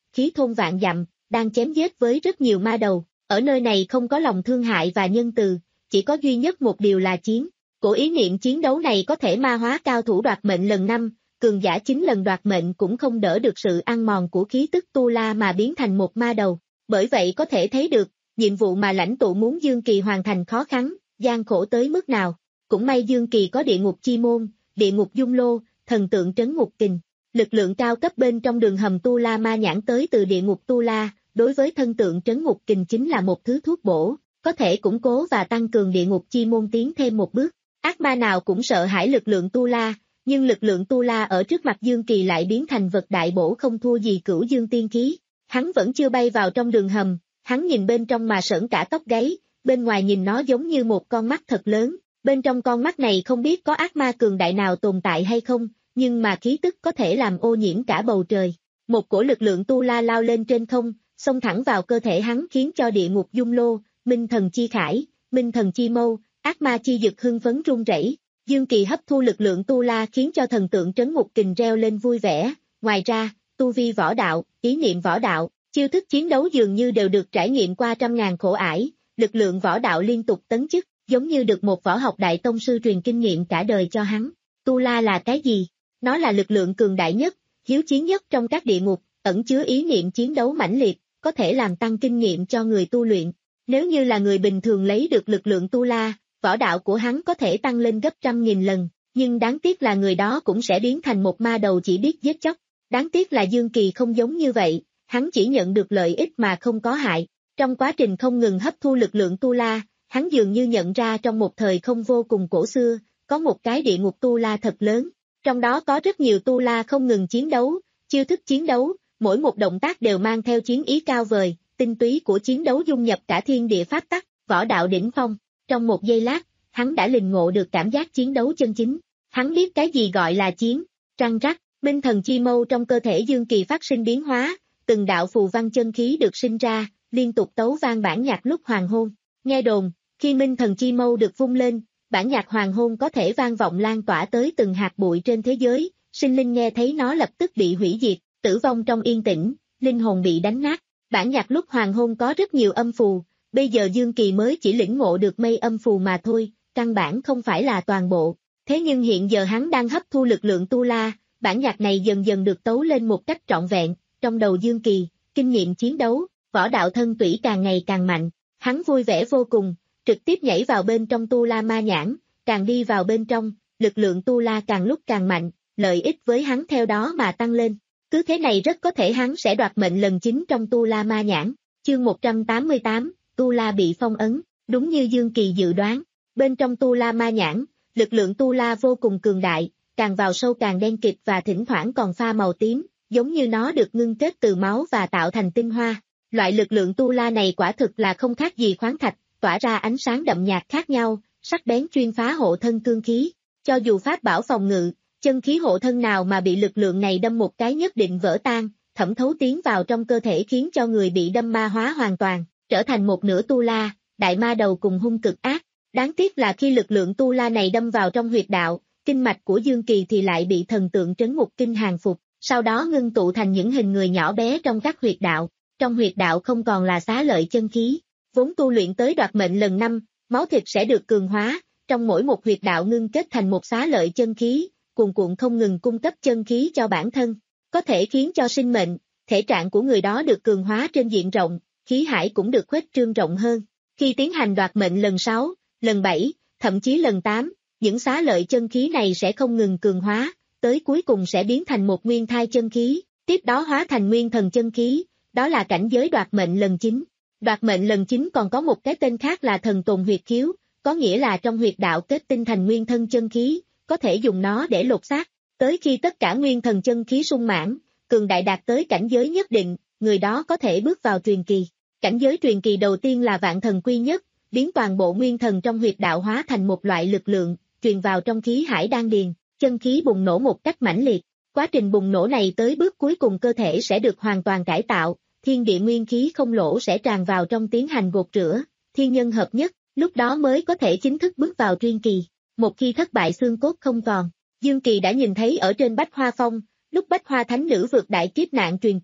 khí thôn vạn dặm, đang chém giết với rất nhiều ma đầu, ở nơi này không có lòng thương hại và nhân từ, chỉ có duy nhất một điều là chiến. Của ý niệm chiến đấu này có thể ma hóa cao thủ đoạt mệnh lần năm, cường giả chín lần đoạt mệnh cũng không đỡ được sự ăn mòn của khí tức tu la mà biến thành một ma đầu. Bởi vậy có thể thấy được, nhiệm vụ mà lãnh tụ muốn Dương Kỳ hoàn thành khó khăn, gian khổ tới mức nào. Cũng may Dương Kỳ có địa ngục chi môn, địa ngục dung lô, thần tượng trấn ngục kình. Lực lượng cao cấp bên trong đường hầm tu la ma nhãn tới từ địa ngục tu la, đối với thân tượng trấn ngục kình chính là một thứ thuốc bổ, có thể củng cố và tăng cường địa ngục chi môn tiến thêm một bước. Ác ma nào cũng sợ hãi lực lượng tu la, nhưng lực lượng tu la ở trước mặt Dương Kỳ lại biến thành vật đại bổ không thua gì cửu dương tiên khí. Hắn vẫn chưa bay vào trong đường hầm, hắn nhìn bên trong mà sởn cả tóc gáy, bên ngoài nhìn nó giống như một con mắt thật lớn, bên trong con mắt này không biết có ác ma cường đại nào tồn tại hay không, nhưng mà khí tức có thể làm ô nhiễm cả bầu trời. Một cổ lực lượng tu la lao lên trên không, xông thẳng vào cơ thể hắn khiến cho địa ngục dung lô, minh thần chi khải, minh thần chi mâu, ác ma chi dực hưng phấn run rẩy. Dương Kỳ hấp thu lực lượng tu la khiến cho thần tượng trấn ngục kình reo lên vui vẻ. Ngoài ra, tu vi võ đạo, ý niệm võ đạo, chiêu thức chiến đấu dường như đều được trải nghiệm qua trăm ngàn khổ ải, lực lượng võ đạo liên tục tấn chức, giống như được một võ học đại tông sư truyền kinh nghiệm cả đời cho hắn. Tu la là cái gì? Nó là lực lượng cường đại nhất, hiếu chiến nhất trong các địa ngục, ẩn chứa ý niệm chiến đấu mãnh liệt, có thể làm tăng kinh nghiệm cho người tu luyện. Nếu như là người bình thường lấy được lực lượng tu la, võ đạo của hắn có thể tăng lên gấp trăm nghìn lần, nhưng đáng tiếc là người đó cũng sẽ biến thành một ma đầu chỉ biết giết chóc. Đáng tiếc là Dương Kỳ không giống như vậy, hắn chỉ nhận được lợi ích mà không có hại. Trong quá trình không ngừng hấp thu lực lượng tu la, hắn dường như nhận ra trong một thời không vô cùng cổ xưa, có một cái địa ngục tu la thật lớn. Trong đó có rất nhiều tu la không ngừng chiến đấu, chiêu thức chiến đấu, mỗi một động tác đều mang theo chiến ý cao vời, tinh túy của chiến đấu dung nhập cả thiên địa pháp tắc, võ đạo đỉnh phong. Trong một giây lát, hắn đã lĩnh ngộ được cảm giác chiến đấu chân chính. Hắn biết cái gì gọi là chiến, răng rắc, minh thần chi mâu trong cơ thể Dương Kỳ phát sinh biến hóa, từng đạo phù văn chân khí được sinh ra, liên tục tấu vang bản nhạc lúc hoàng hôn. Nghe đồn, khi minh thần chi mâu được vung lên, bản nhạc hoàng hôn có thể vang vọng lan tỏa tới từng hạt bụi trên thế giới, sinh linh nghe thấy nó lập tức bị hủy diệt, tử vong trong yên tĩnh, linh hồn bị đánh nát. Bản nhạc lúc hoàng hôn có rất nhiều âm phù, bây giờ Dương Kỳ mới chỉ lĩnh ngộ được mây âm phù mà thôi, căn bản không phải là toàn bộ. Thế nhưng hiện giờ hắn đang hấp thu lực lượng tu la, bản nhạc này dần dần được tấu lên một cách trọn vẹn, trong đầu Dương Kỳ, kinh nghiệm chiến đấu, võ đạo thân tủy càng ngày càng mạnh, hắn vui vẻ vô cùng, trực tiếp nhảy vào bên trong tu la ma nhãn, càng đi vào bên trong, lực lượng tu la càng lúc càng mạnh, lợi ích với hắn theo đó mà tăng lên. Cứ thế này rất có thể hắn sẽ đoạt mệnh lần chính trong tu la ma nhãn. Chương một trăm tám mươi tám, tu la bị phong ấn, đúng như Dương Kỳ dự đoán, bên trong tu la ma nhãn, lực lượng tu la vô cùng cường đại, càng vào sâu càng đen kịt và thỉnh thoảng còn pha màu tím, giống như nó được ngưng kết từ máu và tạo thành tinh hoa. Loại lực lượng tu la này quả thực là không khác gì khoáng thạch, tỏa ra ánh sáng đậm nhạt khác nhau, sắc bén chuyên phá hộ thân cương khí. Cho dù pháp bảo phòng ngự, chân khí hộ thân nào mà bị lực lượng này đâm một cái nhất định vỡ tan, thẩm thấu tiến vào trong cơ thể khiến cho người bị đâm ma hóa hoàn toàn, trở thành một nửa tu la, đại ma đầu cùng hung cực ác. Đáng tiếc là khi lực lượng tu la này đâm vào trong huyệt đạo, kinh mạch của Dương Kỳ thì lại bị thần tượng trấn ngục kinh hàng phục, sau đó ngưng tụ thành những hình người nhỏ bé trong các huyệt đạo. Trong huyệt đạo không còn là xá lợi chân khí, vốn tu luyện tới đoạt mệnh lần năm, máu thịt sẽ được cường hóa, trong mỗi một huyệt đạo ngưng kết thành một xá lợi chân khí, cuồn cuộn không ngừng cung cấp chân khí cho bản thân, có thể khiến cho sinh mệnh, thể trạng của người đó được cường hóa trên diện rộng, khí hải cũng được khuếch trương rộng hơn. Khi tiến hành đoạt mệnh lần sáu, lần bảy, thậm chí lần tám, những xá lợi chân khí này sẽ không ngừng cường hóa, tới cuối cùng sẽ biến thành một nguyên thai chân khí, tiếp đó hóa thành nguyên thần chân khí, đó là cảnh giới đoạt mệnh lần chín. Đoạt mệnh lần chín còn có một cái tên khác là thần tồn huyệt khiếu, có nghĩa là trong huyệt đạo kết tinh thành nguyên thân chân khí, có thể dùng nó để lột xác. Tới khi tất cả nguyên thần chân khí sung mãn, cường đại đạt tới cảnh giới nhất định, người đó có thể bước vào truyền kỳ. Cảnh giới truyền kỳ đầu tiên là vạn thần quy nhất, biến toàn bộ nguyên thần trong huyệt đạo hóa thành một loại lực lượng, truyền vào trong khí hải đan điền, chân khí bùng nổ một cách mãnh liệt. Quá trình bùng nổ này tới bước cuối cùng cơ thể sẽ được hoàn toàn cải tạo, thiên địa nguyên khí không lỗ sẽ tràn vào trong tiến hành gột rửa, thiên nhân hợp nhất, lúc đó mới có thể chính thức bước vào truyền kỳ. Một khi thất bại xương cốt không còn, Dương Kỳ đã nhìn thấy ở trên Bách Hoa Phong, lúc Bách Hoa Thánh Nữ vượt đại kiếp nạn truyền kỳ,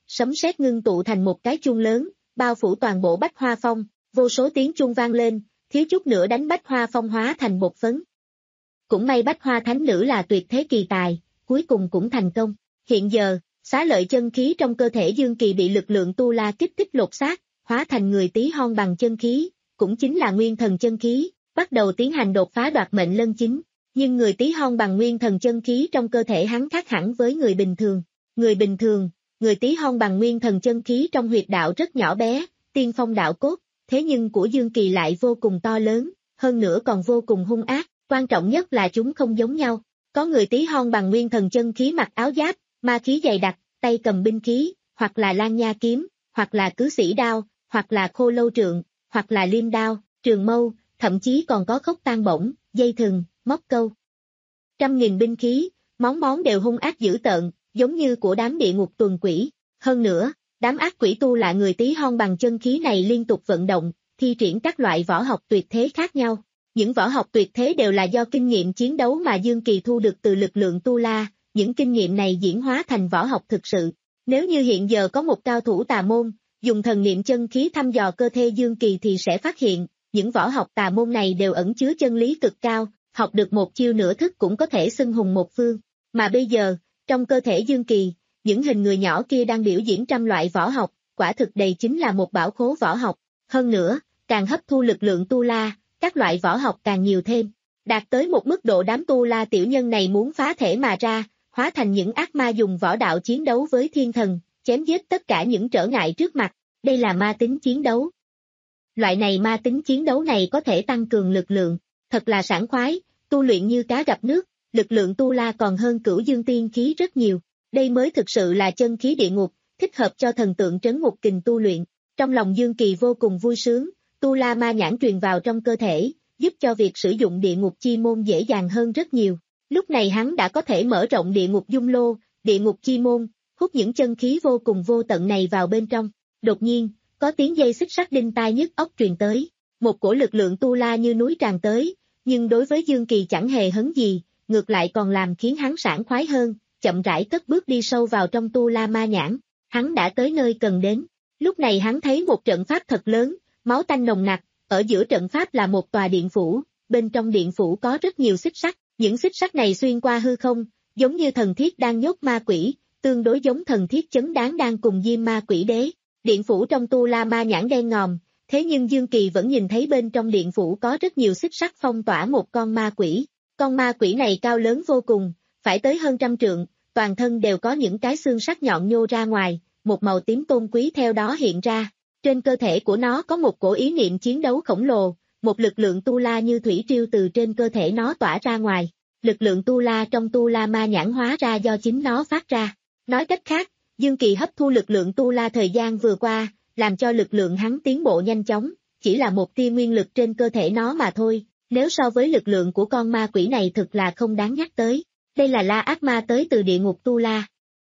sấm sét ngưng tụ thành một cái chuông lớn, bao phủ toàn bộ Bách Hoa Phong, vô số tiếng chuông vang lên, thiếu chút nữa đánh Bách Hoa Phong hóa thành bột phấn. Cũng may Bách Hoa Thánh Nữ là tuyệt thế kỳ tài, cuối cùng cũng thành công. Hiện giờ, xá lợi chân khí trong cơ thể Dương Kỳ bị lực lượng tu la kích thích lột xác, hóa thành người tí hon bằng chân khí, cũng chính là nguyên thần chân khí, bắt đầu tiến hành đột phá đoạt mệnh lân chính. Nhưng người tí hon bằng nguyên thần chân khí trong cơ thể hắn khác hẳn với người bình thường. Người bình thường, người tí hon bằng nguyên thần chân khí trong huyệt đạo rất nhỏ bé, tiên phong đạo cốt, thế nhưng của Dương Kỳ lại vô cùng to lớn, hơn nữa còn vô cùng hung ác, quan trọng nhất là chúng không giống nhau. Có người tí hon bằng nguyên thần chân khí mặc áo giáp, ma khí dày đặc, tay cầm binh khí, hoặc là lan nha kiếm, hoặc là cứ sĩ đao, hoặc là khô lâu trượng, hoặc là liêm đao, trường mâu, thậm chí còn có khốc tan bổng, dây thừng, móc câu. Trăm nghìn binh khí, món món đều hung ác dữ tợn, giống như của đám địa ngục tuần quỷ. Hơn nữa, đám ác quỷ tu là người tí hon bằng chân khí này liên tục vận động, thi triển các loại võ học tuyệt thế khác nhau. Những võ học tuyệt thế đều là do kinh nghiệm chiến đấu mà Dương Kỳ thu được từ lực lượng tu la, những kinh nghiệm này diễn hóa thành võ học thực sự. Nếu như hiện giờ có một cao thủ tà môn, dùng thần niệm chân khí thăm dò cơ thể Dương Kỳ thì sẽ phát hiện, những võ học tà môn này đều ẩn chứa chân lý cực cao, học được một chiêu nửa thức cũng có thể xưng hùng một phương. Mà bây giờ, trong cơ thể Dương Kỳ, những hình người nhỏ kia đang biểu diễn trăm loại võ học, quả thực đây chính là một bảo khố võ học. Hơn nữa, càng hấp thu lực lượng tu la, các loại võ học càng nhiều thêm, đạt tới một mức độ đám tu la tiểu nhân này muốn phá thể mà ra, hóa thành những ác ma dùng võ đạo chiến đấu với thiên thần, chém giết tất cả những trở ngại trước mặt. Đây là ma tính chiến đấu. Loại này ma tính chiến đấu này có thể tăng cường lực lượng, thật là sảng khoái, tu luyện như cá gặp nước, lực lượng tu la còn hơn cửu dương tiên khí rất nhiều. Đây mới thực sự là chân khí địa ngục, thích hợp cho thần tượng trấn ngục kình tu luyện. Trong lòng Dương Kỳ vô cùng vui sướng, tu la ma nhãn truyền vào trong cơ thể, giúp cho việc sử dụng địa ngục chi môn dễ dàng hơn rất nhiều. Lúc này hắn đã có thể mở rộng địa ngục dung lô, địa ngục chi môn, hút những chân khí vô cùng vô tận này vào bên trong. Đột nhiên, có tiếng dây xích sắt đinh tai nhức óc truyền tới, một cổ lực lượng tu la như núi tràn tới, nhưng đối với Dương Kỳ chẳng hề hấn gì, ngược lại còn làm khiến hắn sảng khoái hơn, chậm rãi cất bước đi sâu vào trong tu la ma nhãn. Hắn đã tới nơi cần đến. Lúc này hắn thấy một trận pháp thật lớn, máu tanh nồng nặc, ở giữa trận pháp là một tòa điện phủ, bên trong điện phủ có rất nhiều xích sắt, những xích sắt này xuyên qua hư không, giống như thần thiết đang nhốt ma quỷ, tương đối giống thần thiết chấn đáng đang cùng diêm ma quỷ đế. Điện phủ trong tu la ma nhãn đen ngòm, thế nhưng Dương Kỳ vẫn nhìn thấy bên trong điện phủ có rất nhiều xích sắt phong tỏa một con ma quỷ. Con ma quỷ này cao lớn vô cùng, phải tới hơn trăm trượng, toàn thân đều có những cái xương sắc nhọn nhô ra ngoài, một màu tím tôn quý theo đó hiện ra. Trên cơ thể của nó có một cổ ý niệm chiến đấu khổng lồ, một lực lượng tu la như thủy triều từ trên cơ thể nó tỏa ra ngoài. Lực lượng tu la trong tu la ma nhãn hóa ra do chính nó phát ra. Nói cách khác, Dương Kỳ hấp thu lực lượng tu la thời gian vừa qua, làm cho lực lượng hắn tiến bộ nhanh chóng, chỉ là một tia nguyên lực trên cơ thể nó mà thôi, nếu so với lực lượng của con ma quỷ này thực là không đáng nhắc tới. Đây là la ác ma tới từ địa ngục tu la.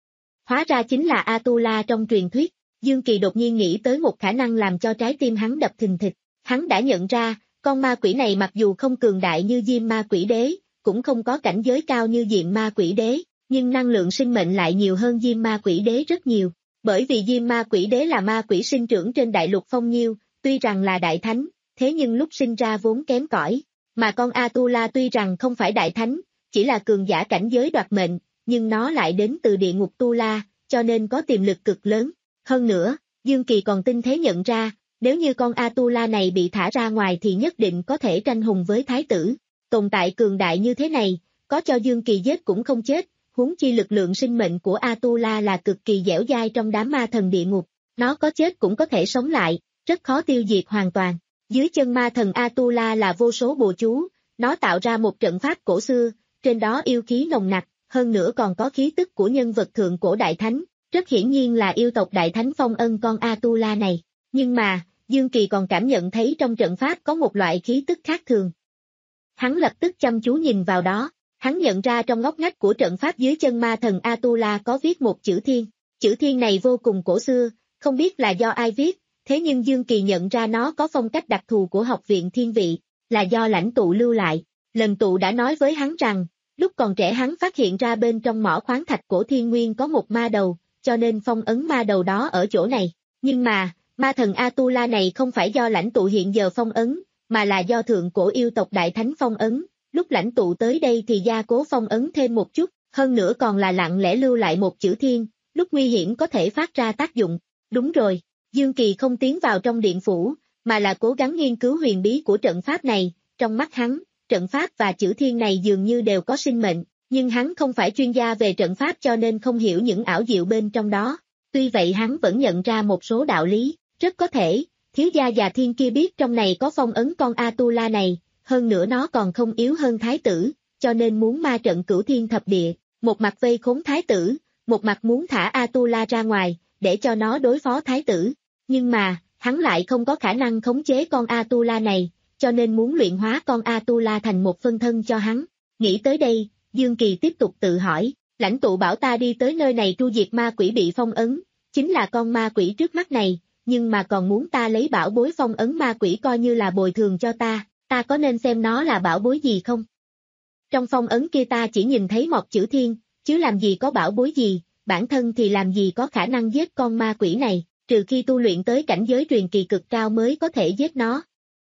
Hóa ra chính là Atula trong truyền thuyết. Dương Kỳ đột nhiên nghĩ tới một khả năng làm cho trái tim hắn đập thình thịch. Hắn đã nhận ra, con ma quỷ này mặc dù không cường đại như Diêm ma quỷ đế, cũng không có cảnh giới cao như Diệm ma quỷ đế, nhưng năng lượng sinh mệnh lại nhiều hơn Diêm ma quỷ đế rất nhiều. Bởi vì Diêm ma quỷ đế là ma quỷ sinh trưởng trên đại lục Phong Nhiêu, tuy rằng là đại thánh, thế nhưng lúc sinh ra vốn kém cỏi. Mà con Atula tuy rằng không phải đại thánh, chỉ là cường giả cảnh giới đoạt mệnh, nhưng nó lại đến từ địa ngục tu la, cho nên có tiềm lực cực lớn. Hơn nữa, Dương Kỳ còn tinh thế nhận ra, nếu như con Atula này bị thả ra ngoài thì nhất định có thể tranh hùng với thái tử. Tồn tại cường đại như thế này, có cho Dương Kỳ giết cũng không chết, huống chi lực lượng sinh mệnh của Atula là cực kỳ dẻo dai trong đám ma thần địa ngục, nó có chết cũng có thể sống lại, rất khó tiêu diệt hoàn toàn. Dưới chân ma thần Atula là vô số bùa chú, nó tạo ra một trận pháp cổ xưa, trên đó yêu khí nồng nặc, hơn nữa còn có khí tức của nhân vật thượng cổ đại thánh, rất hiển nhiên là yêu tộc đại thánh phong ân con Atula này. Nhưng mà, Dương Kỳ còn cảm nhận thấy trong trận pháp có một loại khí tức khác thường. Hắn lập tức chăm chú nhìn vào đó, hắn nhận ra trong ngóc ngách của trận pháp dưới chân ma thần Atula có viết một chữ thiên. Chữ thiên này vô cùng cổ xưa, không biết là do ai viết, thế nhưng Dương Kỳ nhận ra nó có phong cách đặc thù của học viện thiên vị, là do lãnh tụ lưu lại. Lần tụ đã nói với hắn rằng, lúc còn trẻ hắn phát hiện ra bên trong mỏ khoáng thạch cổ thiên nguyên có một ma đầu, cho nên phong ấn ma đầu đó ở chỗ này. Nhưng mà, ma thần Atula này không phải do lãnh tụ hiện giờ phong ấn, mà là do thượng cổ yêu tộc Đại Thánh phong ấn. Lúc lãnh tụ tới đây thì gia cố phong ấn thêm một chút, hơn nữa còn là lặng lẽ lưu lại một chữ thiên, lúc nguy hiểm có thể phát ra tác dụng. Đúng rồi, Dương Kỳ không tiến vào trong điện phủ, mà là cố gắng nghiên cứu huyền bí của trận pháp này. Trong mắt hắn, trận pháp và chữ thiên này dường như đều có sinh mệnh, nhưng hắn không phải chuyên gia về trận pháp cho nên không hiểu những ảo diệu bên trong đó. Tuy vậy hắn vẫn nhận ra một số đạo lý, rất có thể, thiếu gia già thiên kia biết trong này có phong ấn con Atula này, hơn nữa nó còn không yếu hơn thái tử, cho nên muốn ma trận cửu thiên thập địa, một mặt vây khốn thái tử, một mặt muốn thả Atula ra ngoài, để cho nó đối phó thái tử. Nhưng mà, hắn lại không có khả năng khống chế con Atula này, cho nên muốn luyện hóa con Atula thành một phân thân cho hắn. Nghĩ tới đây, Dương Kỳ tiếp tục tự hỏi, lãnh tụ bảo ta đi tới nơi này tru diệt ma quỷ bị phong ấn, chính là con ma quỷ trước mắt này, nhưng mà còn muốn ta lấy bảo bối phong ấn ma quỷ coi như là bồi thường cho ta, ta có nên xem nó là bảo bối gì không? Trong phong ấn kia ta chỉ nhìn thấy một chữ thiên, chứ làm gì có bảo bối gì, bản thân thì làm gì có khả năng giết con ma quỷ này, trừ khi tu luyện tới cảnh giới truyền kỳ cực cao mới có thể giết nó.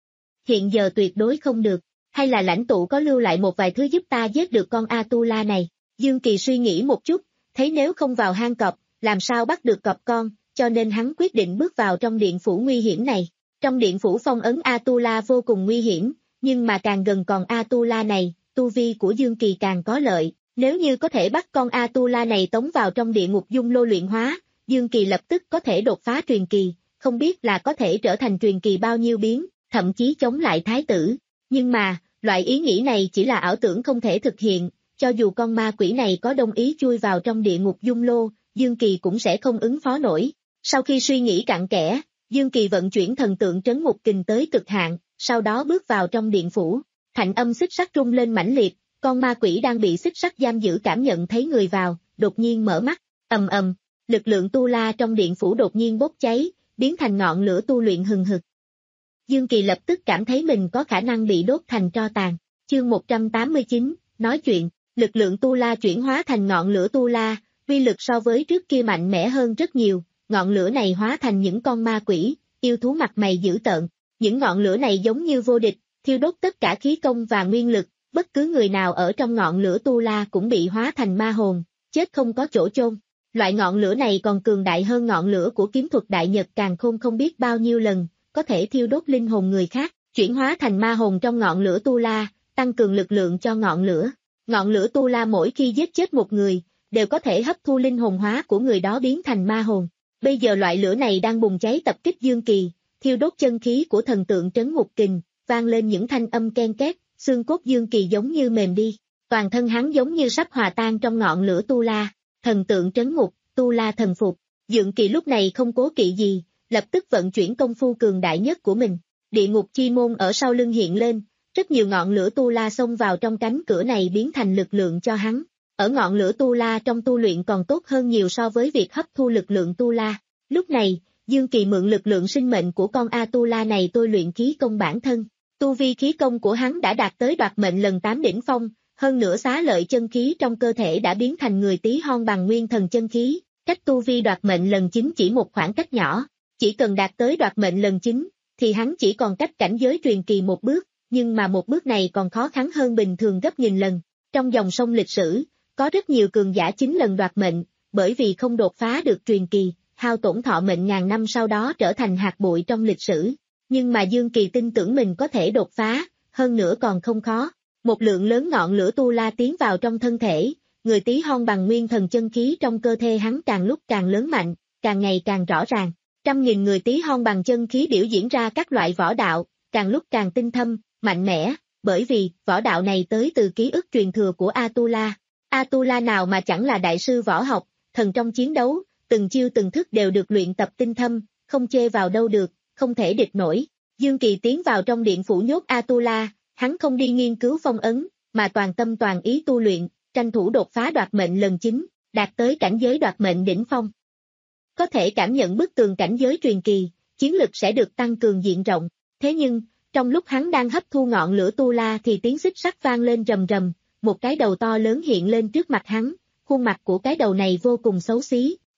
Hiện giờ tuyệt đối không được, hay là lãnh tụ có lưu lại một vài thứ giúp ta giết được con Atula này. Dương Kỳ suy nghĩ một chút, thấy nếu không vào hang cọp, làm sao bắt được cọp con, cho nên hắn quyết định bước vào trong điện phủ nguy hiểm này. Trong điện phủ phong ấn Atula vô cùng nguy hiểm, nhưng mà càng gần con Atula này, tu vi của Dương Kỳ càng có lợi. Nếu như có thể bắt con Atula này tống vào trong địa ngục dung lô luyện hóa, Dương Kỳ lập tức có thể đột phá truyền kỳ, không biết là có thể trở thành truyền kỳ bao nhiêu biến, thậm chí chống lại thái tử. Nhưng mà, loại ý nghĩ này chỉ là ảo tưởng không thể thực hiện, cho dù con ma quỷ này có đồng ý chui vào trong địa ngục dung lô, Dương Kỳ cũng sẽ không ứng phó nổi. Sau khi suy nghĩ cặn kẽ, Dương Kỳ vận chuyển thần tượng trấn ngục kình tới cực hạn, sau đó bước vào trong điện phủ. Thanh âm xích sắt rung lên mãnh liệt, con ma quỷ đang bị xích sắt giam giữ cảm nhận thấy người vào, đột nhiên mở mắt, ầm ầm, lực lượng tu la trong điện phủ đột nhiên bốc cháy, biến thành ngọn lửa tu luyện hừng hực. Dương Kỳ lập tức cảm thấy mình có khả năng bị đốt thành tro tàn. Chương một trăm tám mươi chín, nói chuyện, lực lượng tu la chuyển hóa thành ngọn lửa tu la, uy lực so với trước kia mạnh mẽ hơn rất nhiều, ngọn lửa này hóa thành những con ma quỷ, yêu thú mặt mày dữ tợn. Những ngọn lửa này giống như vô địch, thiêu đốt tất cả khí công và nguyên lực, bất cứ người nào ở trong ngọn lửa tu la cũng bị hóa thành ma hồn, chết không có chỗ chôn. Loại ngọn lửa này còn cường đại hơn ngọn lửa của kiếm thuật đại nhật càn khôn không biết bao nhiêu lần, có thể thiêu đốt linh hồn người khác, chuyển hóa thành ma hồn trong ngọn lửa tu la, tăng cường lực lượng cho ngọn lửa. Ngọn lửa tu la mỗi khi giết chết một người, đều có thể hấp thu linh hồn hóa của người đó biến thành ma hồn. Bây giờ loại lửa này đang bùng cháy tập kích Dương Kỳ, thiêu đốt chân khí của thần tượng trấn ngục kình, vang lên những thanh âm ken két, xương cốt Dương Kỳ giống như mềm đi, toàn thân hắn giống như sắp hòa tan trong ngọn lửa tu la. Thần tượng trấn ngục, tu la thần phục. Dương Kỳ lúc này không cố kỵ gì, lập tức vận chuyển công phu cường đại nhất của mình. Địa ngục chi môn ở sau lưng hiện lên, rất nhiều ngọn lửa tu la xông vào trong cánh cửa này biến thành lực lượng cho hắn. Ở ngọn lửa tu la trong tu luyện còn tốt hơn nhiều so với việc hấp thu lực lượng tu la. Lúc này, Dương Kỳ mượn lực lượng sinh mệnh của con Atula này tôi luyện khí công bản thân. Tu vi khí công của hắn đã đạt tới đoạt mệnh lần tám đỉnh phong, hơn nữa xá lợi chân khí trong cơ thể đã biến thành người tí hon bằng nguyên thần chân khí, cách tu vi đoạt mệnh lần chín chỉ một khoảng cách nhỏ. Chỉ cần đạt tới đoạt mệnh lần chín, thì hắn chỉ còn cách cảnh giới truyền kỳ một bước, nhưng mà một bước này còn khó khăn hơn bình thường gấp nghìn lần. Trong dòng sông lịch sử, có rất nhiều cường giả chín lần đoạt mệnh, bởi vì không đột phá được truyền kỳ, hao tổn thọ mệnh ngàn năm sau đó trở thành hạt bụi trong lịch sử. Nhưng mà Dương Kỳ tin tưởng mình có thể đột phá, hơn nữa còn không khó. Một lượng lớn ngọn lửa tu la tiến vào trong thân thể, người tí hon bằng nguyên thần chân khí trong cơ thể hắn càng lúc càng lớn mạnh, càng ngày càng rõ ràng. Trăm nghìn người tí hon bằng chân khí biểu diễn ra các loại võ đạo, càng lúc càng tinh thâm, mạnh mẽ, bởi vì võ đạo này tới từ ký ức truyền thừa của Atula. Atula nào mà chẳng là đại sư võ học, thần trong chiến đấu, từng chiêu từng thức đều được luyện tập tinh thâm, không chê vào đâu được, không thể địch nổi. Dương Kỳ tiến vào trong điện phủ nhốt Atula, hắn không đi nghiên cứu phong ấn, mà toàn tâm toàn ý tu luyện, tranh thủ đột phá đoạt mệnh lần chín, đạt tới cảnh giới đoạt mệnh đỉnh phong. Có thể cảm nhận bức tường cảnh giới truyền kỳ, chiến lực sẽ được tăng cường diện rộng. Thế nhưng, trong lúc hắn đang hấp thu ngọn lửa tu la thì tiếng xích sắt vang lên rầm rầm, một cái đầu to lớn hiện lên trước mặt hắn, khuôn mặt của cái đầu này vô cùng xấu xí,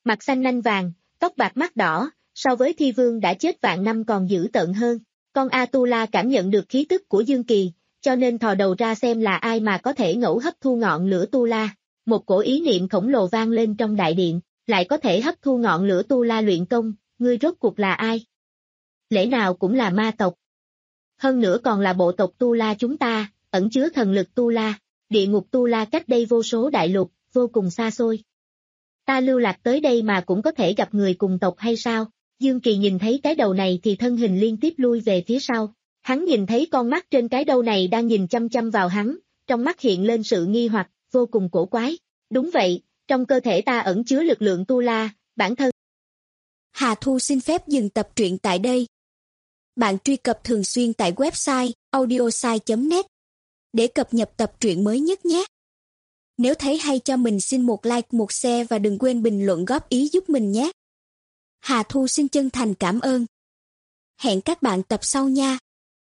mặt xanh nanh vàng, tóc bạc mắt đỏ, so với Thi Vương đã chết vạn năm còn dữ tợn hơn. Con Atula cảm nhận được khí tức của Dương Kỳ, cho nên thò đầu ra xem là ai mà có thể ngẫu hấp thu ngọn lửa Tu La. Một cổ ý niệm khổng lồ vang lên trong đại điện, lại có thể hấp thu ngọn lửa Tu La luyện công, ngươi rốt cuộc là ai? Lẽ nào cũng là ma tộc? Hơn nữa còn là bộ tộc Tu La chúng ta, ẩn chứa thần lực Tu La, địa ngục Tu La cách đây vô số đại lục, vô cùng xa xôi. Ta lưu lạc tới đây mà cũng có thể gặp người cùng tộc hay sao? Dương Kỳ nhìn thấy cái đầu này thì thân hình liên tiếp lui về phía sau. Hắn nhìn thấy con mắt trên cái đầu này đang nhìn chăm chăm vào hắn, trong mắt hiện lên sự nghi hoặc, vô cùng cổ quái. Đúng vậy, trong cơ thể ta ẩn chứa lực lượng Tu La, bản thân. Hà Thu xin phép dừng tập truyện tại đây. Bạn truy cập thường xuyên tại website audiosai chấm net để cập nhật tập truyện mới nhất nhé. Nếu thấy hay cho mình xin một like, một share và đừng quên bình luận góp ý giúp mình nhé. Hà Thu xin chân thành cảm ơn. Hẹn các bạn tập sau nha.